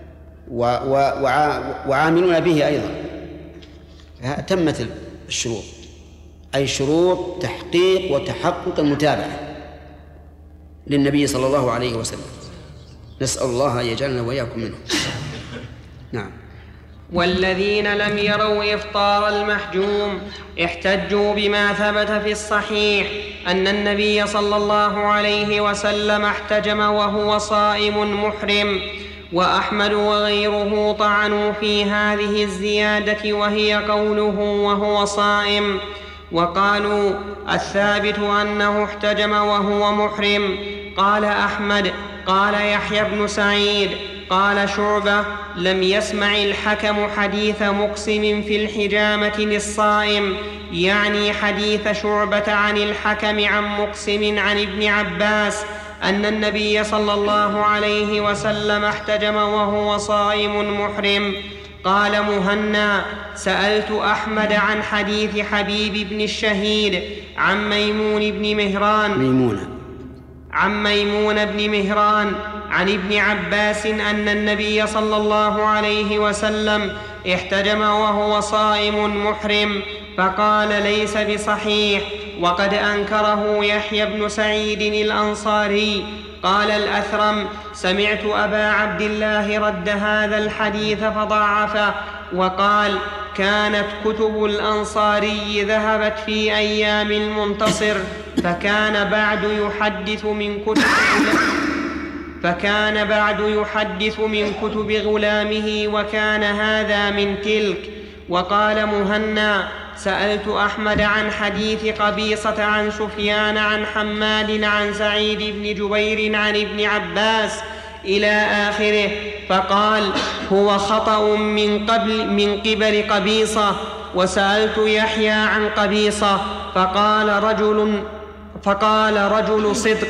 وعاملون به أيضا تمت الشروط، أي شروط تحقيق وتحقق المتابعة للنبي صلى الله عليه وسلم. نسأل الله أن يجعلنا وإياكم منه. نعم. والذين لم يروا إفطار المحجوم احتجوا بما ثبت في الصحيح أن النبي صلى الله عليه وسلم احتجم وهو صائم محرم، وأحمد وغيره طعنوا في هذه الزيادة وهي قوله وهو صائم، وقالوا الثابت أنه احتجم وهو محرم. قال أحمد قال يحيى بن سعيد قال شعبة لم يسمع الحكم حديث مقسم في الحجامة للصائم، يعني حديث شعبة عن الحكم عن مقسم عن ابن عباس أن النبي صلى الله عليه وسلم احتجم وهو صائم محرم. قال مهنا سألت أحمد عن حديث حبيب بن الشهيد عن ميمون بن مهران ميمونة عن ميمون بن مهران عن ابن عباس أن النبي صلى الله عليه وسلم احتجم وهو صائم محرم، فقال ليس بصحيح، وقد أنكره يحيى بن سعيد الأنصاري. قال الأثرم سمعت أبا عبد الله رد هذا الحديث فضعفه، وقال كانت كتب الأنصاري ذهبت في أيام المنتصر، فكان بعد يحدث من كتب فكان بعد يحدث من كتب غلامه، وكان هذا من تلك. وقال مهنا سألت أحمد عن حديث قبيصة عن سفيان عن حماد عن سعيد بن جبير عن ابن عباس إلى آخره، فقال هو خطأ من قبل من قبل قبيصة. وسألت يحيى عن قبيصة فقال رجل فقال رجل صدق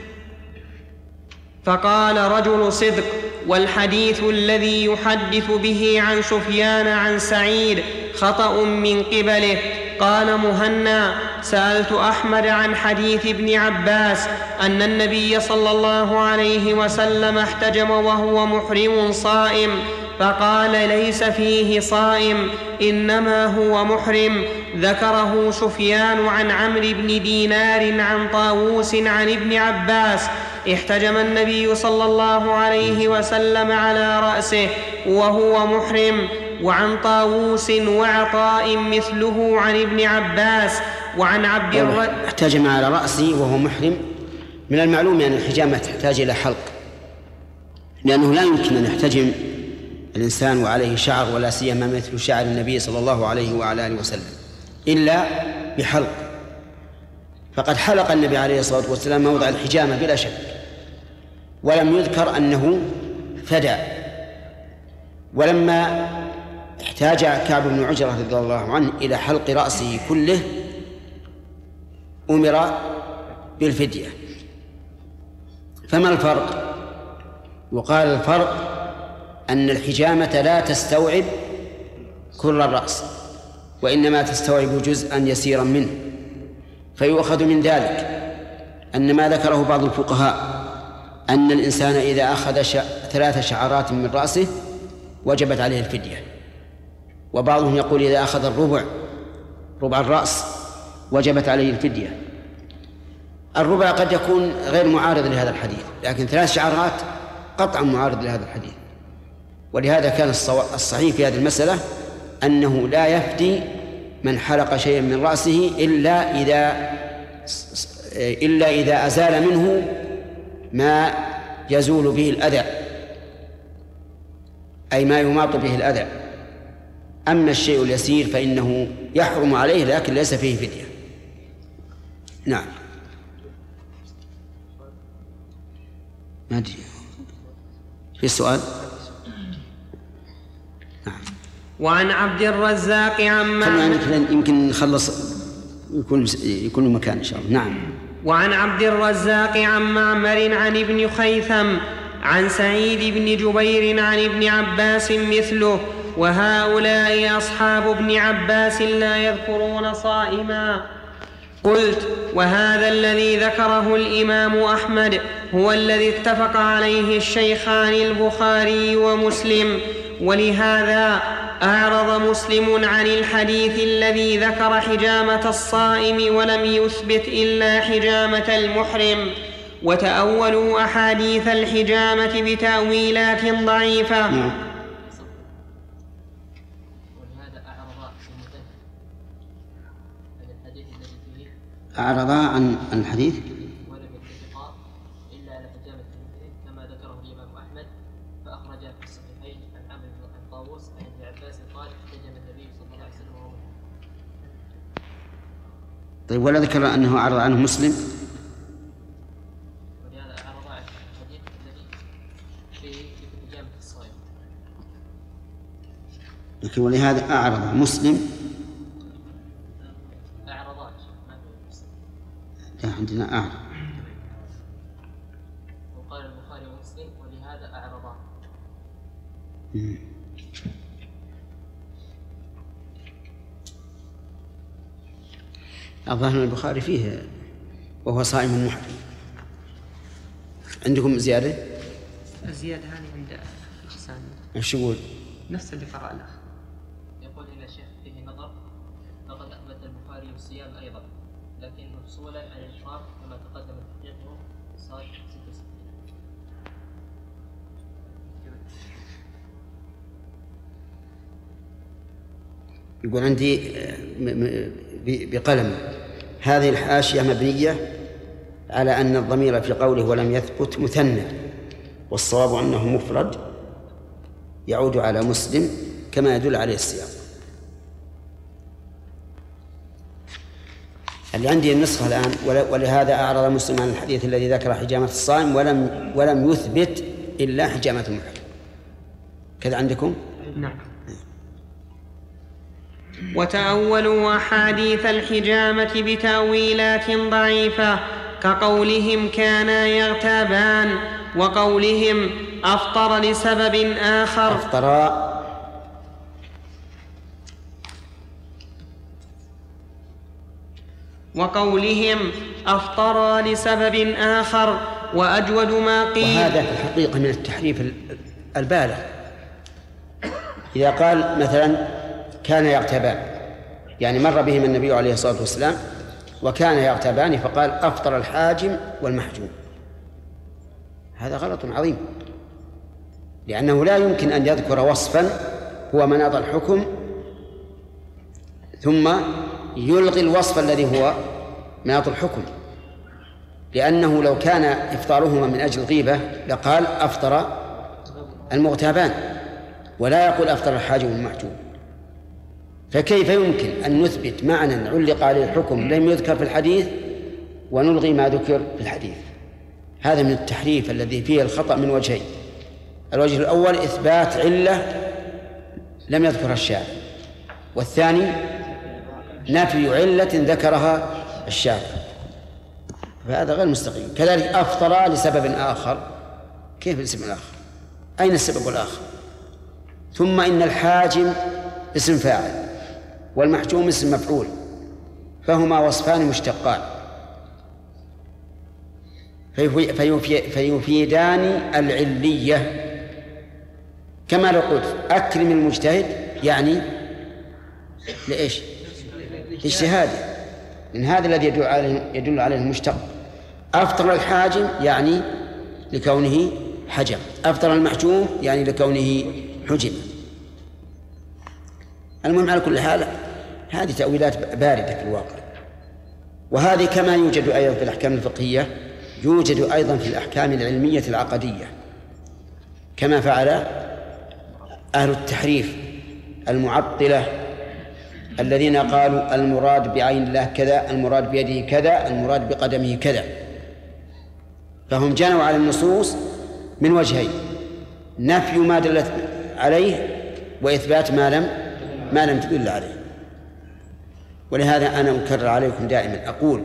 فقال رجل صدق والحديث الذي يحدث به عن سفيان عن سعيد خطأ من قبله. قال مهنا سألت أحمد عن حديث ابن عباس أن النبي صلى الله عليه وسلم احتجم وهو محرم صائم، فقال ليس فيه صائم إنما هو محرم. ذكره سفيان عن عمرو بن دينار عن طاووس عن ابن عباس احتجم النبي صلى الله عليه وسلم على رأسه وهو محرم، وعن طاووس وعطاء مثله عن ابن عباس وعن عبد الرحمن احتجم على رأسه وهو محرم. من المعلوم أن الحجامة تحتاج إلى حلق، لأنه لا يمكن أن يحتجم الإنسان وعليه شعر، ولا سيما مثل شعر النبي صلى الله عليه وعلى آله وسلم، إلا بحلق. فقد حلق النبي عليه الصلاة والسلام موضع الحجامة بلا شك، ولم يذكر أنه فدى. ولما احتاج كعب بن عجرة رضي الله عنه إلى حلق رأسه كله أمر بالفدية. فما الفرق؟ وقال الفرق أن الحجامة لا تستوعب كل الرأس، وإنما تستوعب جزءا يسيرا منه. فيؤخذ من ذلك أن ما ذكره بعض الفقهاء أن الإنسان إذا أخذ ثلاث شعرات من رأسه وجبت عليه الفدية، وبعضهم يقول إذا أخذ الربع ربع الرأس وجبت عليه الفدية. الربع قد يكون غير معارض لهذا الحديث، لكن ثلاث شعرات قطعا معارض لهذا الحديث. ولهذا كان الصحيح في هذه المسألة أنه لا يفدي من حلق شيئا من رأسه إلا إذا إلا إذا أزال منه ما يزول به الأذى، أي ما يماط به الأذى. أما الشيء اليسير فإنه يحرم عليه لكن ليس فيه فدية. نعم. ما أدري في السؤال. نعم. وعن عبد الرزاق عن معمر يمكن نخلص يكون يكون مكان إن شاء الله. نعم. وعن عبد الرزاق عن معمر عن ابن خيثم عن سعيد بن جبير عن ابن عباس مثله. وهؤلاء أصحاب ابن عباس لا يذكرون صائما. قلت: وهذا الذي ذكره الإمام أحمد هو الذي اتفق عليه الشيخان البخاري ومسلم، ولهذا أعرض مسلم عن الحديث الذي ذكر حجامة الصائم ولم يثبت إلا حجامة المحرم، وتأولوا أحاديث الحجامة بتأويلات ضعيفة. أعرضا عن الحديث ولم يتفقا إلا على حجامة المحرم كما ذكره الإمام أحمد، فأخرجا في الصحيحين عن عمرو بن طاووس عن ابن عباس قال: حجم النبي صلى الله عليه وسلم وهو محرم. طيب، ولا ذكر أنه أعرض عنه مسلم؟ ولهذا أعرض عن الحديث الذي فيه في حجامة الصائم. لكن ولهذا أعرض مسلم. عندنا أعرض. وقال البخاري ومسلم: ولهذا أعرضا. الظاهر البخاري فيه وهو صائم محرم. عندكم زيادة؟ الزيادة هذه عند الحسان. ايش يقول؟ نفس اللي قرأ له. يقول إن الشيخ فيه نظر، لقد أثبت البخاري الصيام أيضا، لكن مفصولا عن الإشراف كما تقدم تحقيقه في صحيح ستة وستين. يقول عندي بقلم: هذه الحاشية مبنية على أن الضمير في قوله ولم يثبت مثنى، والصواب أنه مفرد يعود على مسلم كما يدل عليه السياق. اللي عندي النسخة الآن: ولهذا أعرض مسلم عن الحديث الذي ذكر حجامة الصائم ولم ولم يثبت إلا حجامة المحرم. كذا عندكم؟ نعم. وتأولوا أحاديث الحجامة بتأويلات ضعيفة، كقولهم كانا يغتابان، وقولهم أفطر لسبب آخر. أفطر وقولهم أفطر لسبب آخر، وأجود ما قيل. وهذا في الحقيقة من التحريف البالغ. إذا قال مثلا كان يغتابان، يعني مر بهم النبي عليه الصلاة والسلام وكان يغتابان فقال أفطر الحاجم والمحجوم، هذا غلط عظيم، لأنه لا يمكن أن يذكر وصفا هو مناط الحكم ثم يلغي الوصف الذي هو مناط الحكم، لأنه لو كان إفطارهما من أجل غيبة لقال أفطر المغتابان ولا يقول أفطر الحاجم والمحجوم. فكيف يمكن أن نثبت معنى علق عليه الحكم لم يذكر في الحديث ونلغي ما ذكر في الحديث؟ هذا من التحريف الذي فيه الخطأ من وجهين: الوجه الأول إثبات علة لم يذكرها الشارع، والثاني نفي علة ذكرها الشارع، فهذا غير مستقيم. كذلك أفطر لسبب آخر، كيف لسبب آخر؟ أين السبب الآخر؟ ثم إن الحاجم اسم فاعل والمحجوم اسم مفعول، فهما وصفان مشتقان فيفيدان العلية، كما لو قلت أكرم المجتهد يعني لإيش؟ اجتهاده، من هذا الذي يدل عليه يدل عليه المشتق. أفطر الحاجم يعني لكونه حجم، أفطر المحجوم يعني لكونه حجم. المهم على كل حال هذه تأويلات باردة في الواقع، وهذه كما يوجد أيضا في الأحكام الفقهية يوجد أيضا في الأحكام العلمية العقدية، كما فعل أهل التحريف المعطلة الذين قالوا المراد بعين الله كذا، المراد بيده كذا، المراد بقدمه كذا، فهم جنوا على النصوص من وجهين: نفي ما دلت عليه وإثبات ما لم ما لم تدل عليه. ولهذا أنا أكرر عليكم دائما أقول: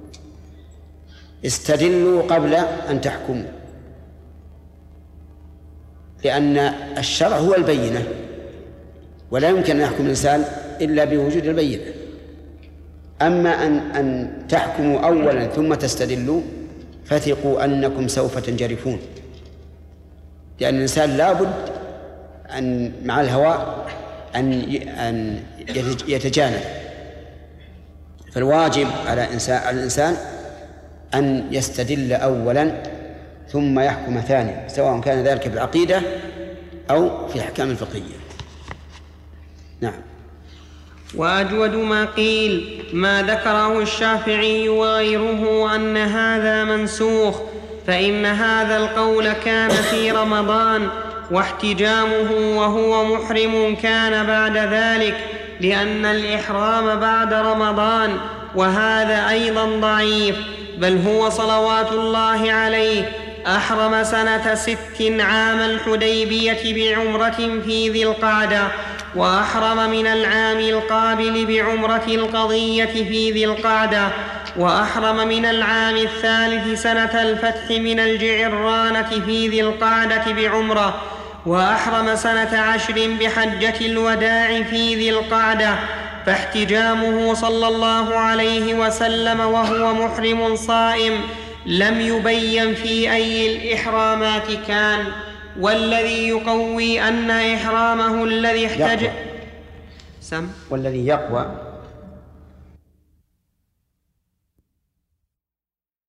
استدلوا قبل أن تحكموا، لأن الشرع هو البينة، ولا يمكن أن يحكم الإنسان إلا بوجود البينة. أما أن أن تحكموا أولا ثم تستدلوا فثقوا أنكم سوف تنجرفون، لأن الإنسان لابد أن مع الهوى أن أن يتجانب. فالواجب على الإنسان أن يستدل أولا ثم يحكم ثانيا، سواء كان ذلك في العقيدة أو في الأحكام الفقهية. نعم. وأجود ما قيل ما ذكره الشافعي وغيره أن هذا منسوخ، فإن هذا القول كان في رمضان، واحتجامه وهو محرم كان بعد ذلك، لأن الإحرام بعد رمضان، وهذا أيضا ضعيف، بل هو صلوات الله عليه أحرم سنة ست عام الحديبية بعمرة في ذي القعدة، وأحرم من العام القابل بعمرة القضية في ذي القعدة، وأحرم من العام الثالث سنة الفتح من الجعرانة في ذي القعدة بعمرة، وأحرم سنة عشر بحجة الوداع في ذي القعدة. فاحتجامه صلى الله عليه وسلم وهو محرم صائم لم يبين في أي الإحرامات كان، والذي يقوي أن إحرامه الذي احتج سم والذي يقوى